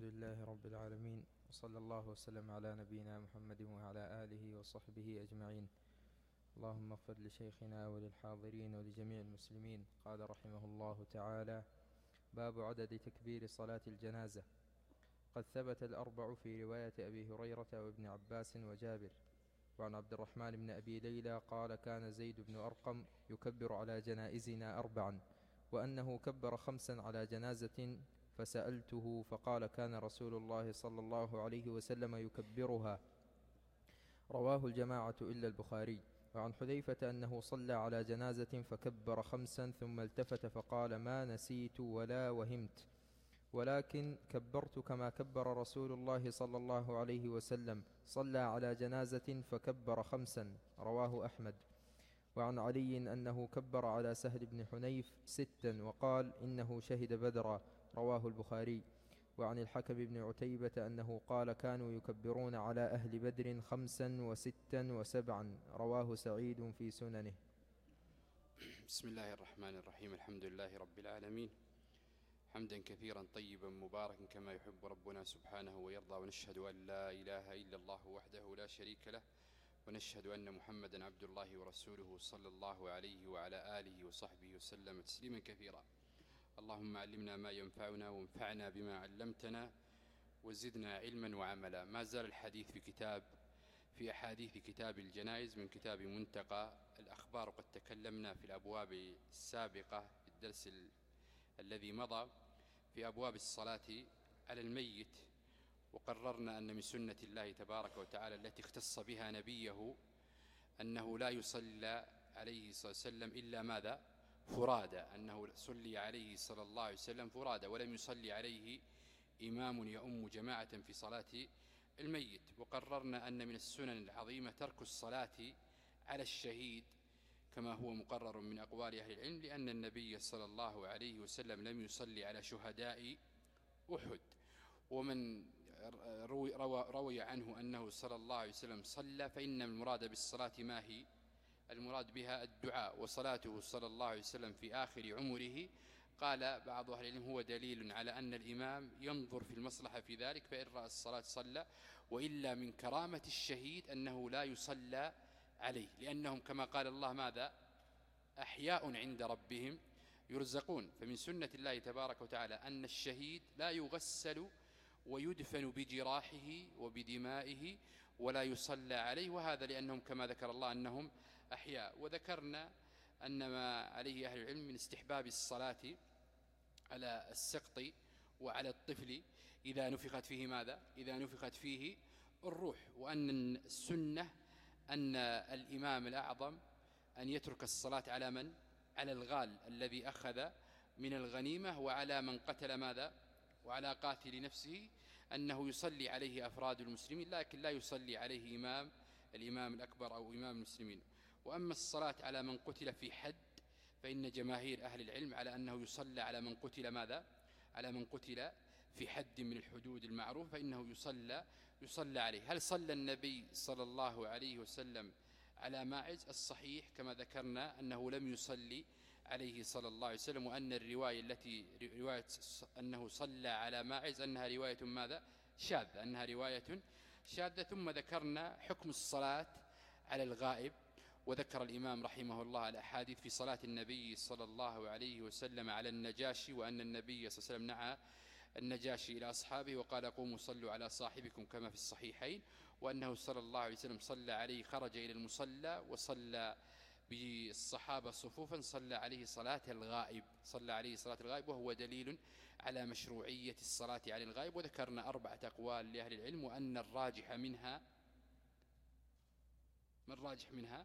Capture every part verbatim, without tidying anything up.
الحمد لله رب العالمين، وصلى الله وسلم على نبينا محمد وعلى آله وصحبه أجمعين. اللهم اغفر لشيخنا وللحاضرين ولجميع المسلمين. قال رحمه الله تعالى: باب عدد تكبير صلاة الجنازة. قد ثبت الأربع في رواية أبي هريرة وابن عباس وجابر. وعن عبد الرحمن بن أبي ليلى قال: كان زيد بن أرقم يكبر على جنائزنا أربعا، وأنه كبر خمسا على جنازة فسألته فقال: كان رسول الله صلى الله عليه وسلم يكبرها. رواه الجماعة إلا البخاري. وعن حذيفة أنه صلى على جنازة فكبر خمسا ثم التفت فقال: ما نسيت ولا وهمت، ولكن كبرت كما كبر رسول الله صلى الله عليه وسلم. صلى على جنازة فكبر خمسا. رواه أحمد. وعن علي أنه كبر على سهل بن حنيف ستا وقال: إنه شهد بدرا. رواه البخاري. وعن الحكم بن عتيبة أنه قال: كانوا يكبرون على أهل بدر خمسا وستا وسبعا. رواه سعيد في سننه. بسم الله الرحمن الرحيم. الحمد لله رب العالمين، حمدا كثيرا طيبا مباركا كما يحب ربنا سبحانه ويرضى، ونشهد أن لا إله إلا الله وحده لا شريك له، ونشهد أن محمدا عبد الله ورسوله صلى الله عليه وعلى آله وصحبه وسلم تسليما كثيرا. اللهم علمنا ما ينفعنا وانفعنا بما علمتنا وزدنا علما وعملا. ما زال الحديث في كتاب في أحاديث كتاب الجنائز من كتاب منتقى الأخبار، وقد تكلمنا في الأبواب السابقة في الدرس الذي مضى في أبواب الصلاة على الميت، وقررنا أن من سنة الله تبارك وتعالى التي اختص بها نبيه أنه لا يصلى عليه صلى الله عليه وسلم إلا ماذا؟ فرادى. أنه صلي عليه صلى الله عليه وسلم فرادى، ولم يصلي عليه إمام يؤم جماعة في صلاة الميت. وقررنا أن من السنن العظيمة ترك الصلاة على الشهيد كما هو مقرر من أقوال أهل العلم، لأن النبي صلى الله عليه وسلم لم يصلي على شهداء أحد. ومن روي, روي عنه أنه صلى الله عليه وسلم صلى، فإن المراد بالصلاة ما هي؟ المراد بها الدعاء. وصلاته صلى الله عليه وسلم في آخر عمره قال بعض أهل العلم هو دليل على أن الإمام ينظر في المصلحة في ذلك، فإن رأى الصلاة صلى، وإلا من كرامة الشهيد أنه لا يصلى عليه، لأنهم كما قال الله ماذا؟ أحياء عند ربهم يرزقون. فمن سنة الله تبارك وتعالى أن الشهيد لا يغسل ويدفن بجراحه وبدمائه ولا يصلى عليه، وهذا لأنهم كما ذكر الله أنهم أحياء. وذكرنا أن ما عليه أهل العلم من استحباب الصلاة على السقط وعلى الطفل إذا نفخت فيه ماذا؟ إذا نفخت فيه الروح. وأن السنة أن الإمام الأعظم أن يترك الصلاة على من؟ على الغال الذي أخذ من الغنيمة، وعلى من قتل ماذا؟ وعلى قاتل نفسه، أنه يصلي عليه أفراد المسلمين، لكن لا يصلي عليه إمام الإمام الأكبر أو إمام المسلمين. وأما الصلاة على من قتل في حد، فإن جماهير أهل العلم على أنه يصلى على من قتل ماذا؟ على من قتل في حد من الحدود المعروف، فإنه يصلى يصلى عليه. هل صلى النبي صلى الله عليه وسلم على ماعز؟ الصحيح كما ذكرنا أنه لم يصلي عليه صلى الله عليه وسلم، وأن الرواية التي رواية أنه صلى على ماعز أنها رواية ماذا؟ شاذة، أنها رواية شاذة. ثم ذكرنا حكم الصلاة على الغائب، وذكر الإمام رحمه الله الأحاديث في صلاة النبي صلى الله عليه وسلم على النجاشي، وأن النبي صلى الله عليه وسلم نعى النجاشي إلى أصحابه وقال: قوموا صلوا على صاحبكم كما في الصحيحين. وأنه صلى الله عليه وسلم صلى عليه، خرج إلى المصلى وصلى بالصحابة صفوفا، صلى عليه صلاة الغائب، صلى عليه صلاة الغائب، وهو دليل على مشروعية الصلاة على الغائب. وذكرنا أربعة أقوال لأهل العلم، وأن الراجح منها من الراجح منها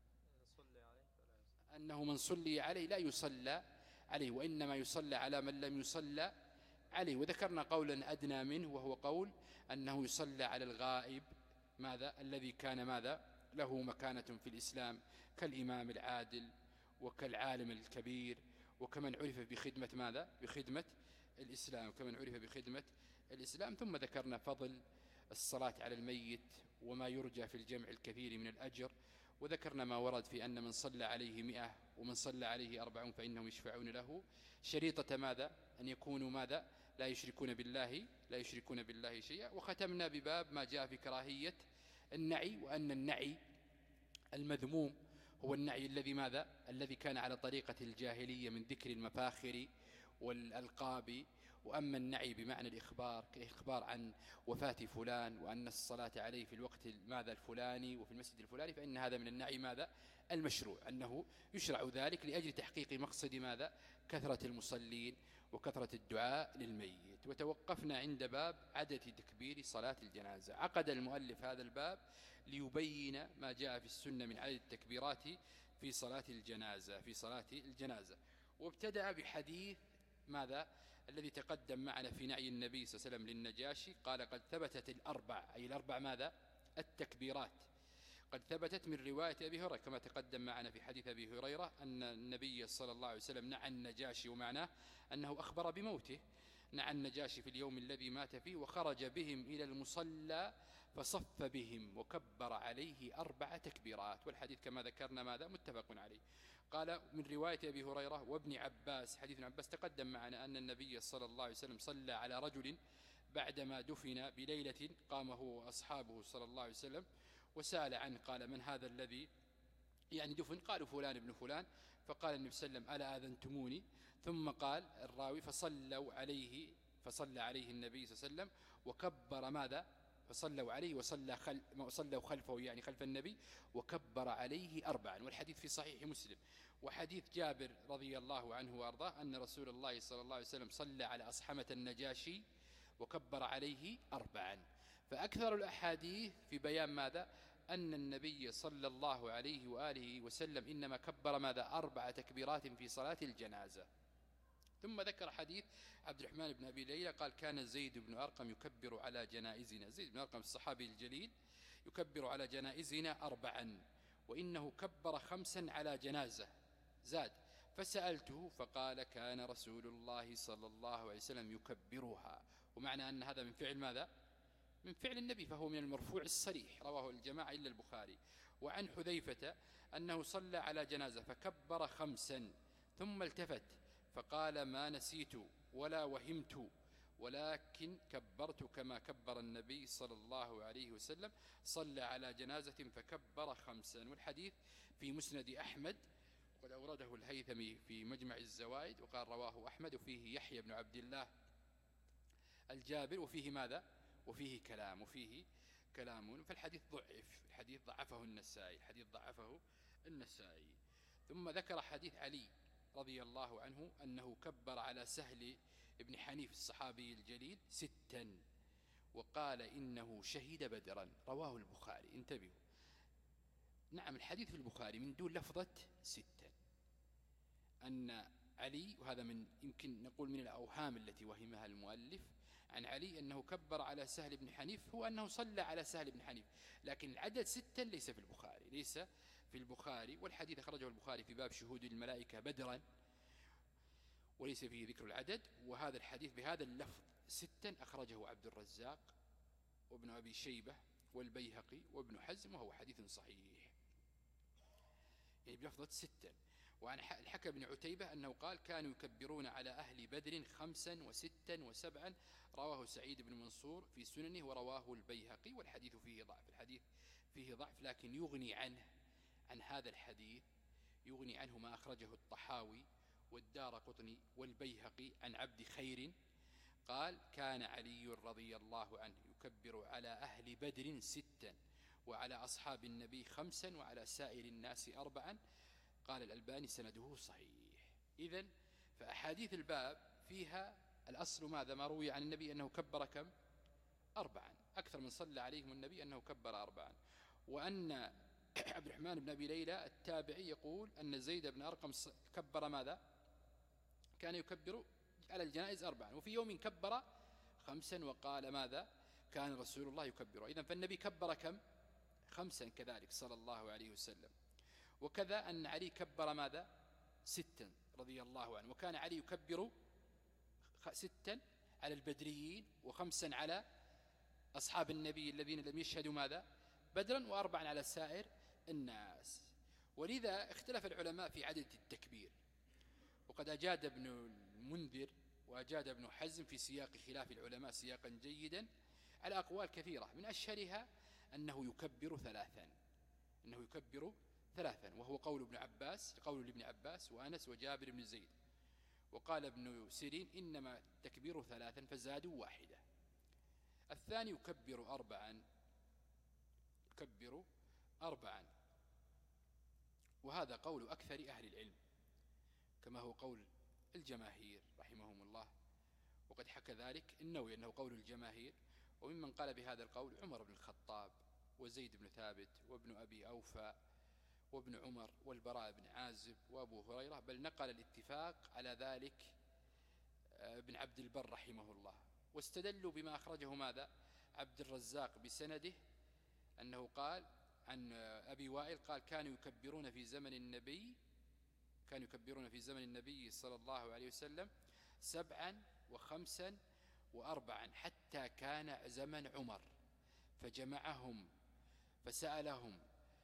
أنه من صلي عليه لا يصلى عليه، وإنما يصلى على من لم يصلى عليه. وذكرنا قولا أدنى منه، وهو قول أنه يصلى على الغائب ماذا؟ الذي كان ماذا؟ له مكانة في الإسلام، كالإمام العادل وكالعالم الكبير، وكمن عرف بخدمة ماذا؟ بخدمة الإسلام، كمن عرف بخدمة الإسلام. ثم ذكرنا فضل الصلاة على الميت وما يرجى في الجمع الكثير من الأجر، وذكرنا ما ورد في أن من صلى عليه مئة ومن صلى عليه أربعون فإنهم يشفعون له، شريطة ماذا؟ أن يكونوا ماذا؟ لا يشركون بالله لا يشركون بالله شيئا. وختمنا بباب ما جاء في كراهية النعي، وأن النعي المذموم هو النعي الذي ماذا الذي كان على طريقة الجاهلية من ذكر المفاخر والألقاب. وأما النعي بمعنى الإخبار كإخبار عن وفاة فلان وأن الصلاة عليه في الوقت ماذا الفلاني وفي المسجد الفلاني، فإن هذا من النعي ماذا المشروع، أنه يشرع ذلك لأجل تحقيق مقصد ماذا كثرة المصلين وكثرة الدعاء للميت. وتوقفنا عند باب عدد تكبير صلاة الجنازة. عقد المؤلف هذا الباب ليبين ما جاء في السنة من عدد التكبيرات في صلاة الجنازة في صلاة الجنازة وابتدأ بحديث ماذا الذي تقدم معنا في نعي النبي صلى الله عليه وسلم للنجاشي. قال قد ثبتت الأربع، أي الأربع ماذا التكبيرات، قد ثبتت من رواية أبي هريرة كما تقدم معنا في حديث أبي هريرة أن النبي صلى الله عليه وسلم نعى النجاشي، ومعناه أنه أخبر بموته. نعى النجاشي في اليوم الذي مات فيه وخرج بهم إلى المصلى فصف بهم وكبر عليه أربع تكبيرات. والحديث كما ذكرنا ماذا متفق عليه. قال من رواية أبي هريرة وابن عباس، حديث ابن عباس تقدم معنا أن النبي صلى الله عليه وسلم صلى على رجل بعدما دفن بليلة، قام هو وأصحابه صلى الله عليه وسلم وسأل عنه، قال من هذا الذي يعني دفن؟ قالوا فلان ابن فلان. فقال النبي صلى الله عليه وسلم ألا آذنتموني؟ ثم قال الراوي فصلوا عليه فصلى عليه النبي صلى الله عليه وسلم وكبر ماذا فصلوا عليه وصلى خل وصلوا خلفه يعني خلف النبي وكبر عليه أربعا. والحديث في صحيح مسلم. وحديث جابر رضي الله عنه وأرضاه أن رسول الله صلى الله عليه وسلم صلى على أصحمة النجاشي وكبر عليه أربعا. فأكثر الأحاديث في بيان ماذا أن النبي صلى الله عليه وآله وسلم إنما كبر ماذا أربع تكبيرات في صلاة الجنازة. ثم ذكر حديث عبد الرحمن بن أبي ليلى قال كان زيد بن أرقم يكبر على جنائزنا، زيد بن أرقم الصحابي الجليل يكبر على جنائزنا أربعا، وإنه كبر خمسا على جنازة زاد. فسألته فقال كان رسول الله صلى الله عليه وسلم يكبرها. ومعنى أن هذا من فعل ماذا من فعل النبي، فهو من المرفوع الصريح، رواه الجماعة إلا البخاري. وعن حذيفة أنه صلى على جنازة فكبر خمسا ثم التفت فقال ما نسيت ولا وهمت ولكن كبرت كما كبر النبي صلى الله عليه وسلم، صلى على جنازة فكبر خمسا. والحديث في مسند أحمد وقد أورده الهيثمي في مجمع الزوائد وقال رواه أحمد، وفيه يحيى بن عبد الله الجابر وفيه ماذا وفيه كلام وفيه كلام فالحديث ضعف، الحديث ضعفه النسائي الحديث ضعفه النسائي. ثم ذكر حديث علي رضي الله عنه أنه كبر على سهل ابن حنيف الصحابي الجليل ستا وقال إنه شهد بدرا، رواه البخاري. انتبهوا، نعم الحديث في البخاري من دون لفظة ستا، أن علي، وهذا من يمكن نقول من الأوهام التي وهمها المؤلف عن علي أنه كبر على سهل بن حنيف، هو أنه صلى على سهل بن حنيف، لكن العدد ستا ليس في البخاري ليس في البخاري والحديث أخرجه البخاري في باب شهود الملائكة بدرا وليس فيه ذكر العدد. وهذا الحديث بهذا اللفظ ستا أخرجه عبد الرزاق وابن أبي شيبة والبيهقي وابن حزم وهو حديث صحيح يعني بلفظة ستا. وعن الحكم بن عتيبة أنه قال كانوا يكبرون على أهل بدر خمسا وستا وسبعا، رواه سعيد بن منصور في سننه ورواه البيهقي. والحديث فيه ضعف الحديث فيه ضعف لكن يغني عنه عن هذا الحديث يغني عنه ما أخرجه الطحاوي والدار قطني والبيهقي عن عبد خير قال كان علي رضي الله عنه يكبر على أهل بدر ستا وعلى أصحاب النبي خمسا وعلى سائر الناس أربعا. قال الألباني سنده صحيح. إذن فأحاديث الباب فيها الأصل ماذا ما روي عن النبي أنه كبر كم أربعا، أكثر من صلى عليهم النبي أنه كبر أربعا. وأن عبد الرحمن بن أبي ليلى التابعي يقول أن زيد بن أرقم كبر ماذا كان يكبر على الجنائز أربعا، وفي يوم كبر خمسا وقال ماذا كان رسول الله يكبر. إذن فالنبي كبر كم خمسا كذلك صلى الله عليه وسلم. وكذا أن علي كبر ماذا ستا رضي الله عنه، وكان علي يكبر ستا على البدريين وخمسا على أصحاب النبي الذين لم يشهدوا ماذا بدرا وأربعا على سائر الناس. ولذا اختلف العلماء في عدد التكبير، وقد أجاد ابن المنذر وأجاد ابن حزم في سياق خلاف العلماء سياقا جيدا على أقوال كثيرة، من أشهرها أنه يكبر ثلاثا، أنه يكبر ثلاثا، وهو قول ابن عباس، قول لابن عباس وأنس وجابر بن زيد. وقال ابن سيرين إنما تكبير ثلاثا فزادوا واحدة. الثاني يكبر أربعا، يكبر أربعا، وهذا قول أكثر أهل العلم كما هو قول الجماهير رحمهم الله، وقد حكى ذلك النووي أنه قول الجماهير. وممن قال بهذا القول عمر بن الخطاب وزيد بن ثابت وابن أبي أوفى وابن عمر والبراء بن عازب وأبو هريرة، بل نقل الاتفاق على ذلك ابن عبد البر رحمه الله. واستدلوا بما أخرجه ماذا عبد الرزاق بسنده أنه قال عن أبي وائل قال كانوا يكبرون في زمن النبي كانوا يكبرون في زمن النبي صلى الله عليه وسلم سبعا وخمسا وأربعا حتى كان زمن عمر فجمعهم فسألهم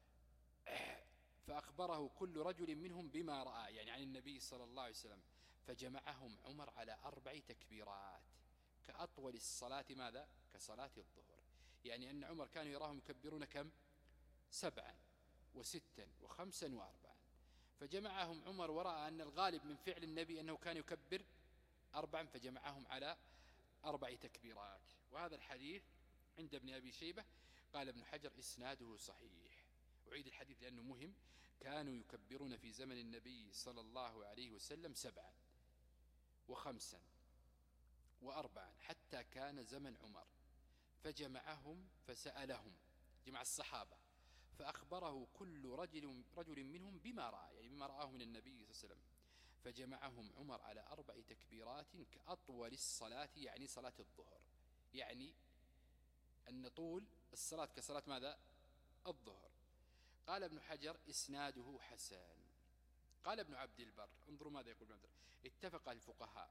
فأخبره كل رجل منهم بما رأى، يعني عن النبي صلى الله عليه وسلم، فجمعهم عمر على أربع تكبيرات كأطول الصلاة ماذا كصلاة الظهر. يعني أن عمر كانوا يراهم يكبرون كم سبعا وستا وخمسا وأربعا، فجمعهم عمر ورأى أن الغالب من فعل النبي أنه كان يكبر أربعا فجمعهم على أربع تكبيرات. وهذا الحديث عند ابن أبي شيبة قال ابن حجر إسناده صحيح. أعيد الحديث لأنه مهم. كانوا يكبرون في زمن النبي صلى الله عليه وسلم سبعا وخمسا وأربعا حتى كان زمن عمر فجمعهم فسألهم، جمع الصحابة، فأخبره كل رجل, رجل منهم بما رأى، يعني بما رآه من النبي صلى الله عليه وسلم، فجمعهم عمر على أربع تكبيرات كأطول الصلاة، يعني صلاة الظهر، يعني أن طول الصلاة كصلاة ماذا الظهر. قال ابن حجر إسناده حسن. قال ابن عبد البر، انظروا ماذا يقول ابن عبد البر، اتفق الفقهاء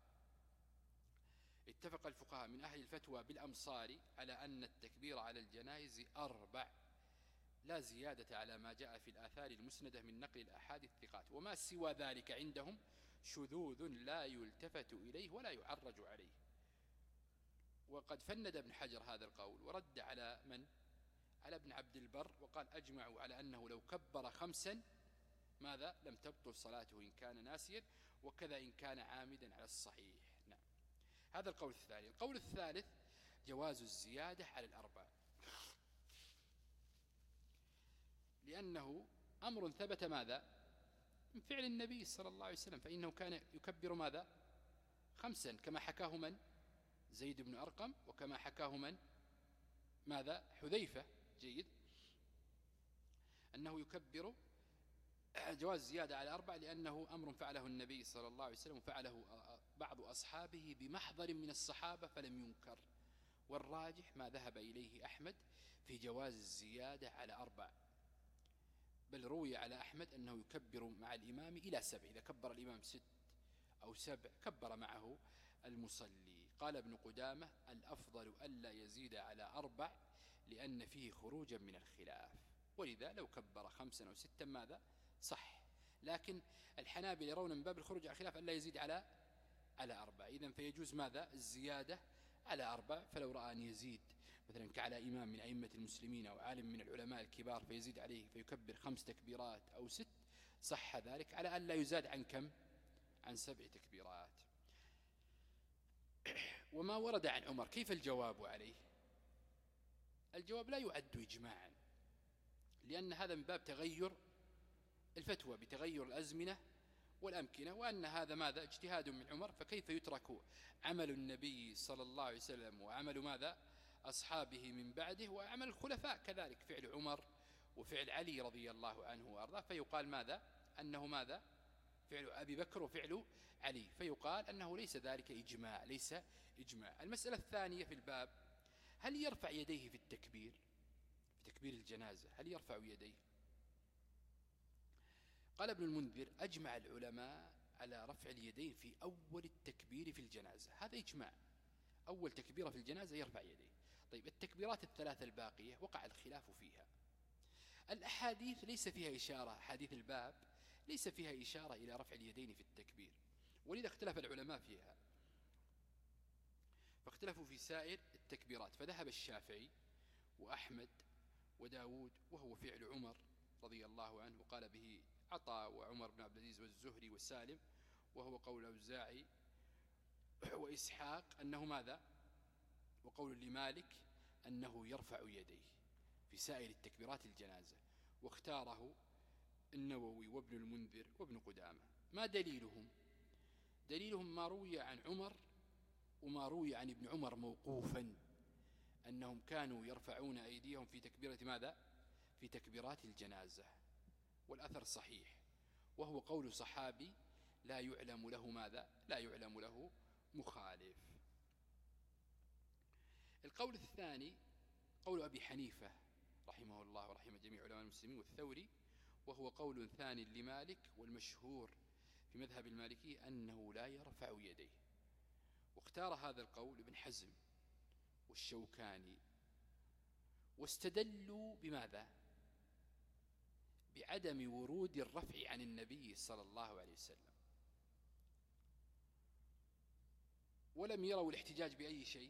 اتفق الفقهاء من أهل الفتوى بالأمصار على أن التكبير على الجنائز أربع لا زيادة على ما جاء في الآثار المسندة من نقل الأحاديث الثقات، وما سوى ذلك عندهم شذوذ لا يلتفت إليه ولا يعرج عليه. وقد فند ابن حجر هذا القول ورد على من؟ على ابن عبد البر، وقال أجمعوا على أنه لو كبر خمسا ماذا لم تبطل صلاته إن كان ناسيا، وكذا إن كان عامدا على الصحيح. نعم، هذا القول الثاني. القول الثالث جواز الزيادة على الأربع، لأنه أمر ثبت ماذا من فعل النبي صلى الله عليه وسلم، فإنه كان يكبر ماذا خمسا كما حكاه من زيد بن أرقم، وكما حكاه من ماذا حذيفة، جيد، أنه يكبر جواز زيادة على أربع لأنه أمر فعله النبي صلى الله عليه وسلم وفعله بعض أصحابه بمحضر من الصحابة فلم ينكر. والراجح ما ذهب إليه أحمد في جواز الزيادة على أربع، بل روي على أحمد أنه يكبر مع الإمام إلى سبع، إذا كبر الإمام ست أو سبع كبر معه المصلي. قال ابن قدامة الأفضل ألا يزيد على أربع لأن فيه خروجا من الخلاف، ولذا لو كبر خمسا أو ستا ماذا صح. لكن الحنابلة يرون من باب الخروج على الخلاف ألا يزيد على على أربع، إذن فيجوز ماذا الزيادة على أربع. فلو رأى أن يزيد مثلا كعلى إمام من أئمة المسلمين أو عالم من العلماء الكبار فيزيد عليه فيكبر خمس تكبيرات أو ست صح ذلك، على أن لا يزاد عن كم عن سبع تكبيرات. وما ورد عن عمر كيف الجواب عليه؟ الجواب لا يعد إجماعا، لأن هذا من باب تغير الفتوى بتغير الأزمنة والأمكنة، وأن هذا ماذا اجتهاد من عمر، فكيف يترك عمل النبي صلى الله عليه وسلم وعمل ماذا أصحابه من بعده وعمل الخلفاء كذلك، فعل عمر وفعل علي رضي الله عنه وأرضاه، فيقال ماذا أنه ماذا فعل أبي بكر وفعل علي، فيقال أنه ليس ذلك إجماع، ليس إجماع. المسألة الثانية في الباب، هل يرفع يديه في التكبير في تكبير الجنازة؟ هل يرفع يديه؟ قال ابن المنذر أجمع العلماء على رفع اليدين في أول التكبير في الجنازة، هذا إجماع، أول تكبيرة في الجنازة يرفع يديه. طيب التكبيرات الثلاثة الباقية وقع الخلاف فيها، الأحاديث ليس فيها إشارة، حديث الباب ليس فيها إشارة إلى رفع اليدين في التكبير، ولذا اختلف العلماء فيها. واختلفوا في سائر التكبيرات، فذهب الشافعي وأحمد وداود وهو فعل عمر رضي الله عنه، وقال به عطاء وعمر بن عبد العزيز والزهري وسالم، وهو قول الأوزاعي وإسحاق أنه ماذا؟ وقول لمالك أنه يرفع يديه في سائر التكبيرات الجنازة، واختاره النووي وابن المنذر وابن قدامة. ما دليلهم؟ دليلهم ما روي عن عمر وما روي عن ابن عمر موقوفا أنهم كانوا يرفعون أيديهم في تكبيرة ماذا؟ في تكبيرات الجنازة، والأثر صحيح، وهو قول صحابي لا يعلم له ماذا؟ لا يعلم له مخالف. القول الثاني قول أبي حنيفة رحمه الله ورحمه جميع علماء المسلمين والثوري، وهو قول ثاني لمالك، والمشهور في مذهب المالكي أنه لا يرفع يديه. واختار هذا القول ابن حزم والشوكاني، واستدلوا بماذا؟ بعدم ورود الرفع عن النبي صلى الله عليه وسلم، ولم يروا الاحتجاج بأي شيء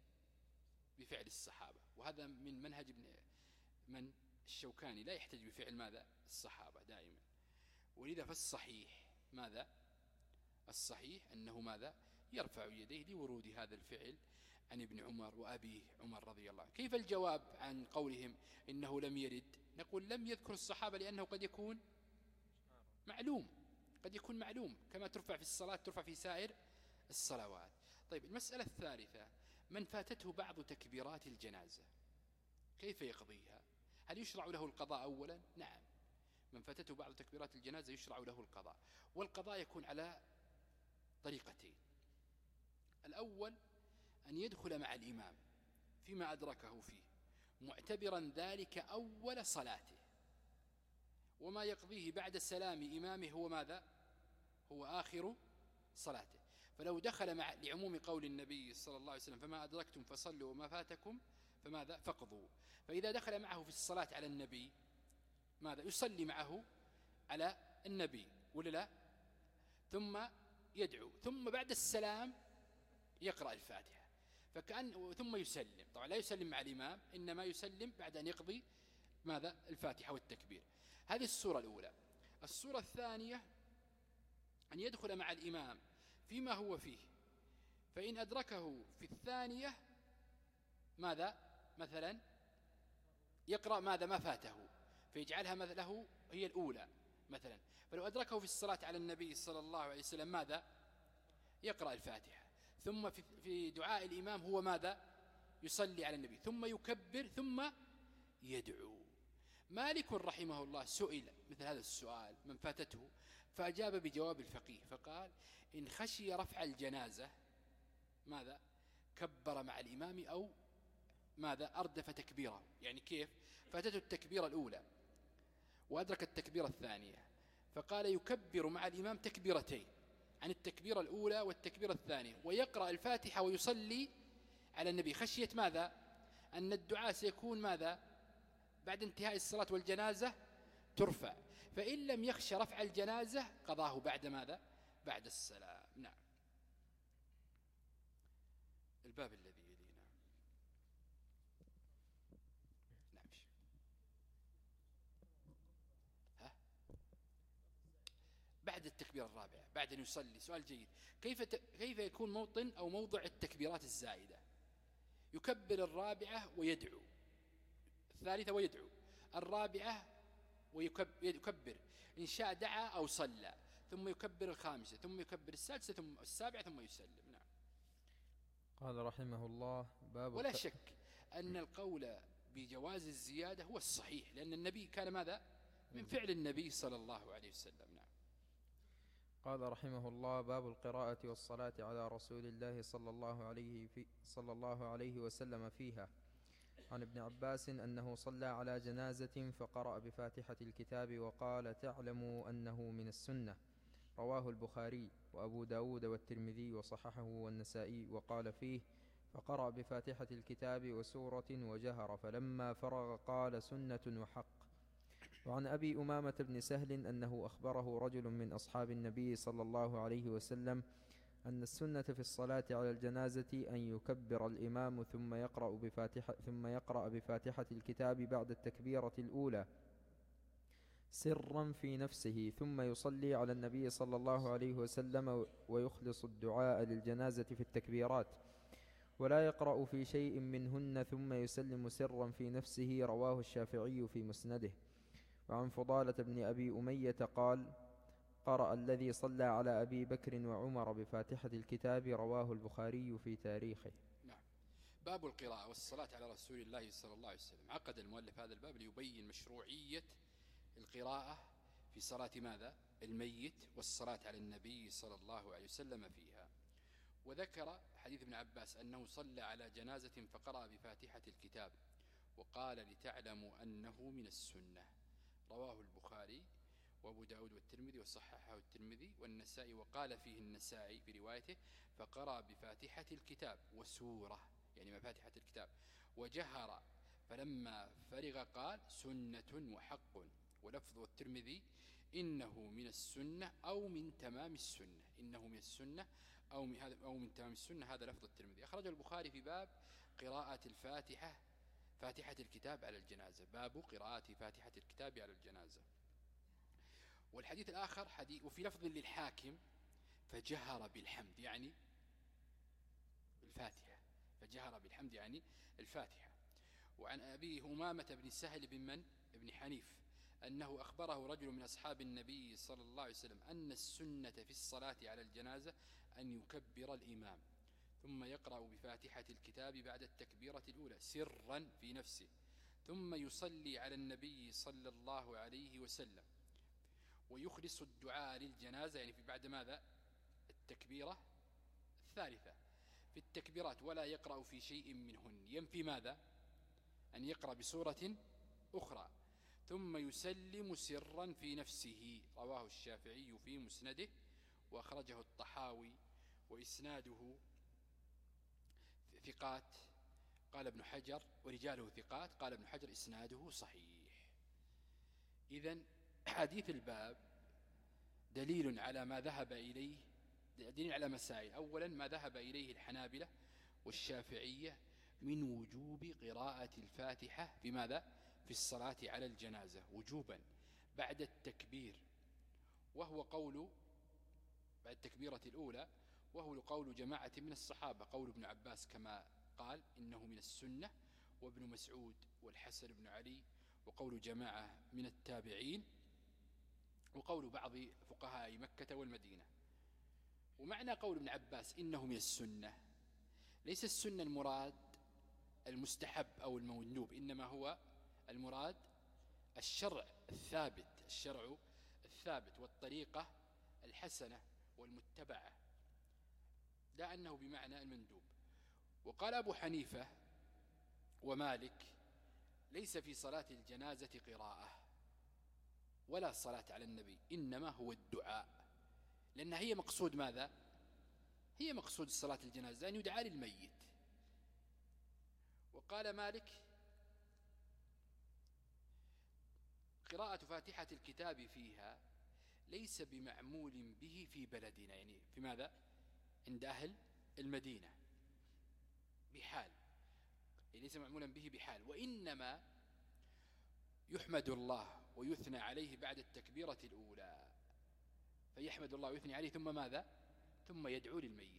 بفعل الصحابة. وهذا من منهج ابن من الشوكاني، لا يحتج بفعل ماذا؟ الصحابة دائما. ولذا فالصحيح ماذا؟ الصحيح أنه ماذا؟ يرفع يديه لورود هذا الفعل عن ابن عمر وأبيه عمر رضي الله عنه. كيف الجواب عن قولهم إنه لم يرد؟ نقول لم يذكر الصحابة لأنه قد يكون معلوم، قد يكون معلوم كما ترفع في الصلاة ترفع في سائر الصلوات. طيب، المسألة الثالثة، من فاتته بعض تكبيرات الجنازة كيف يقضيها؟ هل يشرع له القضاء أولا؟ نعم، من فاتته بعض تكبيرات الجنازة يشرع له القضاء، والقضاء يكون على طريقتين. الأول أن يدخل مع الإمام فيما أدركه فيه معتبرا ذلك أول صلاته، وما يقضيه بعد سلام إمامه هو ماذا؟ هو آخر صلاته. فلو دخل مع لعموم قول النبي صلى الله عليه وسلم فما أدركتم فصلوا وما فاتكم فماذا؟ فقضوا. فإذا دخل معه في الصلاة على النبي ماذا؟ يصلي معه على النبي ولا لا؟ ثم يدعو، ثم بعد السلام يقرأ الفاتحة، فكأن ثم يسلم. طبعا لا يسلم مع الإمام، إنما يسلم بعد أن يقضي ماذا؟ الفاتحة والتكبير. هذه الصورة الأولى. الصورة الثانية أن يدخل مع الإمام فيما هو فيه، فإن أدركه في الثانية ماذا؟ مثلا يقرأ ماذا؟ ما فاته، فيجعلها مثله هي الأولى مثلا. فلو أدركه في الصلاة على النبي صلى الله عليه وسلم ماذا؟ يقرأ الفاتحة، ثم في دعاء الإمام هو ماذا؟ يصلي على النبي، ثم يكبر، ثم يدعو. مالك رحمه الله سئل مثل هذا السؤال من فاتته، فأجاب بجواب الفقيه فقال إن خشي رفع الجنازة ماذا؟ كبر مع الإمام أو ماذا؟ أردف تكبيره. يعني كيف؟ فاتته التكبيرة الأولى وأدرك التكبيرة الثانية، فقال يكبر مع الإمام تكبيرتين عن التكبيرة الأولى والتكبيرة الثانية، ويقرأ الفاتحة ويصلي على النبي، خشية ماذا؟ أن الدعاء سيكون ماذا؟ بعد انتهاء الصلاة والجنازة ترفع، فإن لم يخشى رفع الجنازة قضاه بعد ماذا؟ بعد السلام. نعم. الباب الذي يلينا. نعم. ها؟ بعد التكبيرة الرابعة، بعد أن يصلي. سؤال جيد. كيف ت... كيف يكون موطن أو موضع التكبيرات الزائدة؟ يكبر الرابعة ويدعو، الثالثة ويدعو، الرابعة ويكبر، إن شاء دعا أو صلى، ثم يكبر الخامسة، ثم يكبر السادسة، ثم السابعة، ثم يسلم. نعم. قال رحمه الله باب. ولا شك أن القول بجواز الزيادة هو الصحيح، لأن النبي كان ماذا؟ من فعل النبي صلى الله عليه وسلم. نعم. قال رحمه الله باب القراءة والصلاة على رسول الله صلى الله عليه في صلى الله عليه وسلم فيها. عن ابن عباس أنه صلى على جنازة فقرأ بفاتحة الكتاب وقال تعلموا أنه من السنة. رواه البخاري وأبو داود والترمذي وصححه والنسائي، وقال فيه فقرأ بفاتحة الكتاب وسورة وجهر، فلما فرغ قال سنة وحق. وعن أبي أمامة بن سهل أنه أخبره رجل من أصحاب النبي صلى الله عليه وسلم أن السنة في الصلاة على الجنازة أن يكبر الإمام ثم يقرأ بفاتحة, ثم يقرأ بفاتحة الكتاب بعد التكبيرة الأولى سرا في نفسه، ثم يصلي على النبي صلى الله عليه وسلم ويخلص الدعاء للجنازة في التكبيرات، ولا يقرأ في شيء منهن، ثم يسلم سرا في نفسه. رواه الشافعي في مسنده. وعن فضالة بن أبي أمية قال: قرأ الذي صلى على أبي بكر وعمر بفاتحة الكتاب. رواه البخاري في تاريخه. نعم. باب القراءة والصلاة على رسول الله صلى الله عليه وسلم. عقد المؤلف هذا الباب ليبين مشروعية القراءة في صلاة ماذا؟ الميت، والصلاة على النبي صلى الله عليه وسلم فيها. وذكر حديث ابن عباس أنه صلى على جنازة فقرأ بفاتحة الكتاب وقال: لتعلموا أنه من السنة. رواه البخاري وأبو داود والترمذي وصححه الترمذي والنسائي، وقال فيه النسائي في روايته: فقرأ بفاتحة الكتاب وسورة، يعني مفاتحة الكتاب، وجهر، فلما فرغ قال: سنة وحق. ولفظ الترمذي: إنه من السنة أو من تمام السنة. إنه من السنة أو من, هذا أو من تمام السنة. هذا لفظ الترمذي. أخرجه البخاري في باب قراءة الفاتحة فاتحة الكتاب على الجنازة. باب قراءة فاتحة الكتاب على الجنازة. والحديث الآخر حديث وفي لفظ للحاكم: فجهر بالحمد، يعني الفاتحة. فجهر بالحمد يعني الفاتحة. وعن أبي همامة بن سهل بن من ابن حنيف أنه أخبره رجل من أصحاب النبي صلى الله عليه وسلم أن السنة في الصلاة على الجنازة أن يكبر الإمام ثم يقرأ بفاتحة الكتاب بعد التكبيرة الأولى سرا في نفسه، ثم يصلي على النبي صلى الله عليه وسلم ويخلص الدعاء للجنازة، يعني في بعد ماذا؟ التكبيرة الثالثة في التكبيرات، ولا يقرأ في شيء منهن، ينفي ماذا؟ أن يقرأ بسورة أخرى، ثم يسلم سرا في نفسه. رواه الشافعي في مسنده وأخرجه الطحاوي وإسناده ثقات. قال ابن حجر ورجاله ثقات. قال ابن حجر: إسناده صحيح. إذن حديث الباب دليل على ما ذهب إليه، دليل على مسائل. أولا ما ذهب إليه الحنابلة والشافعية من وجوب قراءة الفاتحة في ماذا؟ في الصلاة على الجنازة وجوبا بعد التكبير، وهو قول بعد التكبيرة الأولى، وهو قول جماعة من الصحابة. قول ابن عباس كما قال: إنه من السنة، وابن مسعود والحسن بن علي، وقول جماعة من التابعين، وقول بعض فقهاء مكة والمدينة. ومعنى قول ابن عباس إنه من السنة، ليس السنة المراد المستحب أو المندوب، إنما هو المراد الشرع الثابت، الشرع الثابت والطريقة الحسنة والمتبعة، لا أنه بمعنى المندوب. وقال أبو حنيفة ومالك: ليس في صلاة الجنازة قراءة ولا صلاة على النبي، إنما هو الدعاء، لأن هي مقصود ماذا؟ هي مقصود صلاة الجنازة أن يدعى للميت. وقال مالك: قراءة فاتحة الكتاب فيها ليس بمعمول به في بلدنا، يعني في ماذا؟ عند أهل المدينة بحال، ليس معمولا به بحال، وإنما يحمد الله ويثنى عليه بعد التكبيرة الأولى، فيحمد الله ويثني عليه ثم ماذا؟ ثم يدعو للميت.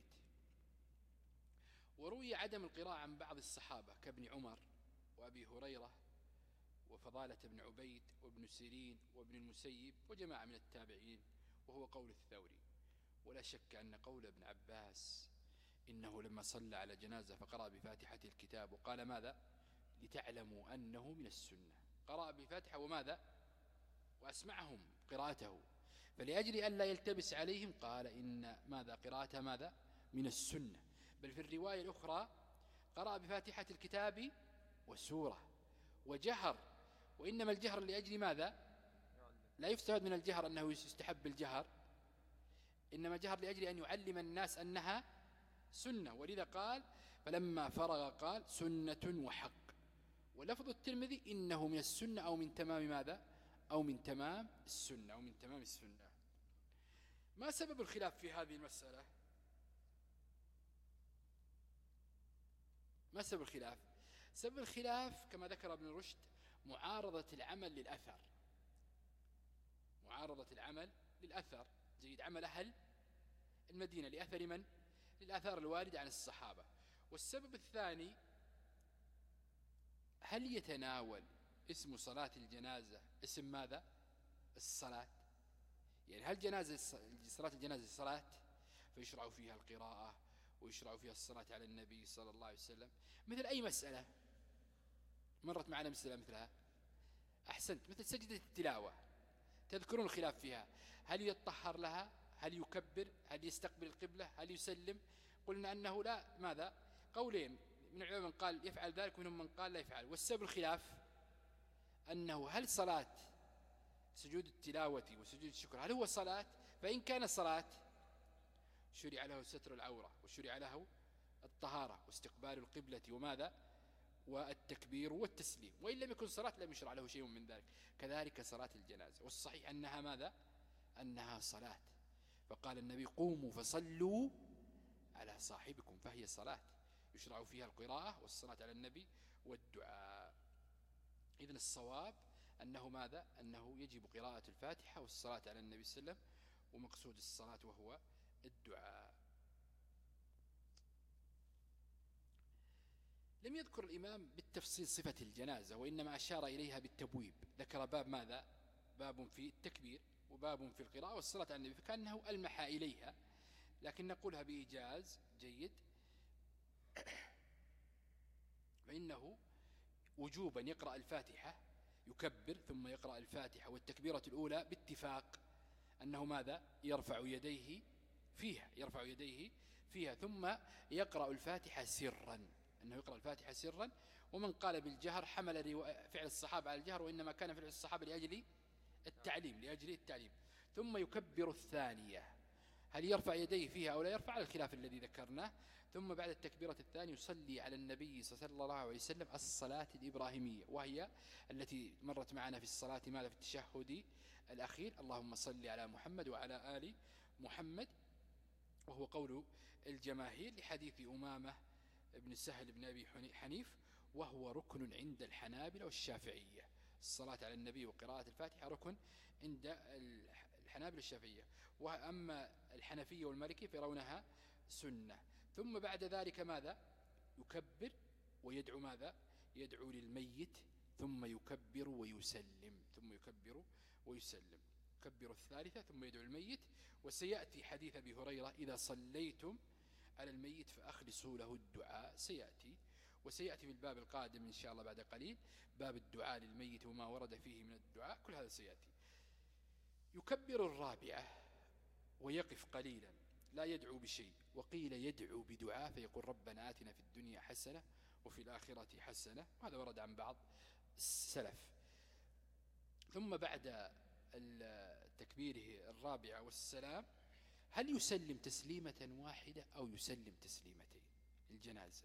وروي عدم القراءة عن بعض الصحابة كابن عمر وأبي هريرة وفضالة بن عبيد وابن سيرين وابن المسيب وجماعة من التابعين، وهو قول الثوري. ولا شك أن قول ابن عباس إنه لما صلى على جنازة فقرأ بفاتحة الكتاب وقال ماذا؟ لتعلموا أنه من السنة، قرأ بفاتحة وماذا؟ وأسمعهم قراءته، فلأجل أن لا يلتبس عليهم قال إن ماذا؟ قراءة ماذا؟ من السنة. بل في الرواية الأخرى قرأ بفاتحة الكتاب وسورة وجهر، وإنما الجهر لأجل ماذا؟ لا يفترض من الجهر أنه يستحب الجهر، إنما جهر لأجل أن يعلم الناس أنها سنة، ولذا قال: فلما فرغ قال: سنة وحق. ولفظ الترمذي: إنه من السنة أو من تمام ماذا؟ أو من تمام السنة، أو من تمام السنة. ما سبب الخلاف في هذه المسألة؟ ما سبب الخلاف؟ سبب الخلاف كما ذكر ابن رشد معارضة العمل للأثر، معارضة العمل للأثر. جيد، عمل أهل المدينة لأثر من؟ للأثار الواردة عن الصحابة. والسبب الثاني، هل يتناول اسم صلاة الجنازة اسم ماذا؟ الصلاة. يعني هل جنازة صلاة الجنازة صلاة فيشرع فيها القراءة ويشرع فيها الصلاة على النبي صلى الله عليه وسلم، مثل أي مسألة مرت معنا مسألة مثلها؟ أحسنت، مثل سجدة التلاوة، تذكرون الخلاف فيها، هل يتطهر لها؟ هل يكبر؟ هل يستقبل القبلة؟ هل يسلم؟ قلنا أنه لا، ماذا؟ قولين من العلماء، من قال يفعل ذلك ومنهم من قال لا يفعل. والسبب الخلاف أنه هل صلاة سجود التلاوة وسجود الشكر هل هو صلاة؟ فإن كان صلاة شرع له ستر العورة وشرع له الطهارة واستقبال القبلة وماذا؟ والتكبير والتسليم. وإن لم يكن صلاة لم يشرع له شيء من ذلك. كذلك صلاة الجنازة، والصحيح أنها ماذا؟ أنها صلاة. فقال النبي قوموا فصلوا على صاحبكم، فهي صلاة يشرع فيها القراءة والصلاة على النبي والدعاء. إذن الصواب أنه ماذا؟ أنه يجب قراءة الفاتحة والصلاة على النبي صلى الله عليه وسلم، ومقصود الصلاة وهو الدعاء. لم يذكر الإمام بالتفصيل صفة الجنازة، وإنما أشار إليها بالتبويب. ذكر باب ماذا؟ باب في التكبير وباب في القراءة والصلاة على النبي، فكأنه ألمح إليها، لكن نقولها بإيجاز. جيد. فإنه وجوبا يقرأ الفاتحة، يكبر ثم يقرأ الفاتحة، والتكبيرة الأولى باتفاق أنه ماذا؟ يرفع يديه فيها، يرفع يديه فيها، ثم يقرأ الفاتحة سرا، أنه يقرأ الفاتحة سرا. ومن قال بالجهر حمل فعل الصحابة على الجهر، وإنما كان فعل الصحابة لأجل التعليم، لأجل التعليم. ثم يكبر الثانية، هل يرفع يديه فيها أو لا يرفع، على الخلاف الذي ذكرناه. ثم بعد التكبيرة الثانية يصلي على النبي صلى الله عليه وسلم الصلاة الإبراهيمية، وهي التي مرت معنا في الصلاة ماذا؟ في التشهد الأخير، اللهم صل على محمد وعلى آل محمد، وهو قول الجماهير لحديث أمامة ابن سهل بن أبي حنيف، وهو ركن عند الحنابلة والشافعية. الصلاة على النبي وقراءة الفاتحة ركن عند الحنابلة والشافعية، وأما الحنفية والمالكية فيرونها سنة. ثم بعد ذلك ماذا؟ يكبر ويدعو ماذا؟ يدعو للميت، ثم يكبر ويسلم، ثم يكبر ويسلم. يكبر الثالثة ثم يدعو الميت. وسيأتي حديث أبي هريرة إذا صليتم على الميت فأخلصوا له الدعاء، سيأتي. وسيأتي في الباب القادم إن شاء الله بعد قليل باب الدعاء للميت وما ورد فيه من الدعاء، كل هذا سيأتي. يكبر الرابعة ويقف قليلا لا يدعو بشيء، وقيل يدعو بدعاء فيقول ربنا آتنا في الدنيا حسنة وفي الآخرة حسنة، وهذا ورد عن بعض السلف. ثم بعد تكبيره الرابعة والسلام هل يسلم تسليمة واحدة أو يسلم تسليمتين الجنازة؟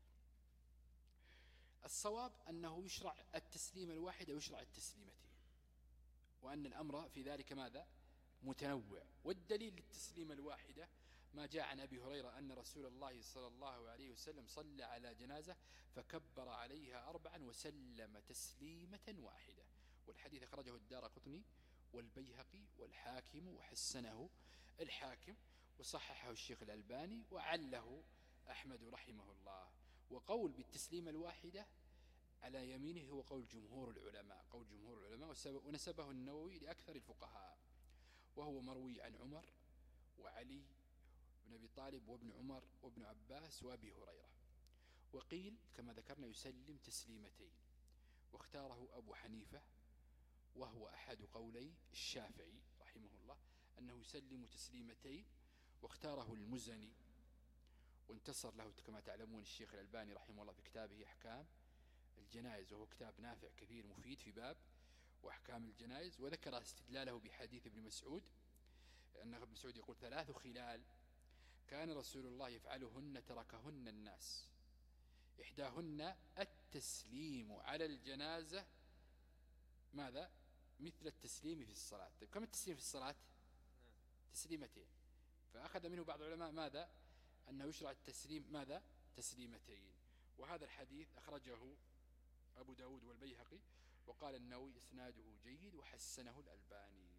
الصواب أنه يشرع التسليم الواحد أو يشرع التسليمتين، وأن الأمر في ذلك ماذا؟ متنوع. والدليل للتسليم الواحدة ما جاء عن أبي هريرة أن رسول الله صلى الله عليه وسلم صلى على جنازة فكبر عليها أربعا وسلم تسليمة واحدة، والحديث أخرجه الدارقطني والبيهقي والحاكم وحسنه الحاكم وصححه الشيخ الألباني وعله أحمد رحمه الله. وقول بالتسليم الواحدة على يمينه هو قول جمهور العلماء، قول جمهور العلماء، ونسبه النووي لأكثر الفقهاء، وهو مروي عن عمر وعلي بن أبي طالب وابن عمر وابن عباس وأبي هريرة. وقيل كما ذكرنا يسلم تسليمتين، واختاره أبو حنيفة وهو أحد قولي الشافعي رحمه الله أنه يسلم تسليمتين، واختاره المزني وانتصر له كما تعلمون الشيخ الألباني رحمه الله في كتابه أحكام الجنائز، وهو كتاب نافع كثير مفيد في باب وأحكام الجنائز. وذكر استدلاله بحديث ابن مسعود أن ابن مسعود يقول ثلاث خلال كان رسول الله يفعلهن تركهن الناس، إحداهن التسليم على الجنازة ماذا؟ مثل التسليم في الصلاة. طيب كم التسليم في الصلاة؟ تسليمتين. فأخذ منه بعض العلماء ماذا؟ أنه يشرع التسليم ماذا؟ تسليمتين. وهذا الحديث أخرجه أبو داود والبيهقي، وقال النووي إسناده جيد وحسنه الألباني.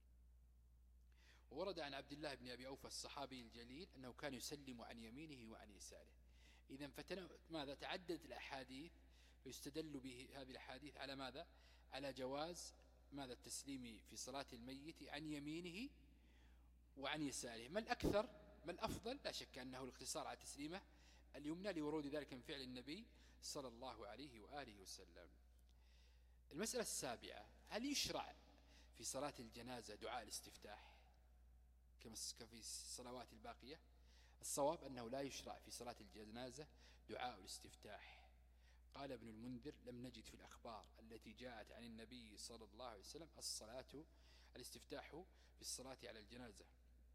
وورد عن عبد الله بن أبي أوفى الصحابي الجليل أنه كان يسلم عن يمينه وعن يساره. إذن فتن ماذا تعددت الأحاديث فيستدل به هذه الأحاديث على ماذا؟ على جواز ماذا التسليم في صلاة الميت عن يمينه وعن يساره. ما الأكثر ما الأفضل؟ لا شك أنه الاقتصار على تسليمه اليمنى لورود ذلك من فعل النبي صلى الله عليه وآله وسلم. المسألة السابعة: هل يشرع في صلاة الجنازة دعاء الاستفتاح كما في الصلوات الباقية؟ الصواب أنه لا يشرع في صلاة الجنازة دعاء الاستفتاح. قال ابن المنذر: لم نجد في الأخبار التي جاءت عن النبي صلى الله عليه وسلم الصلاة الاستفتاح في الصلاة على الجنازة.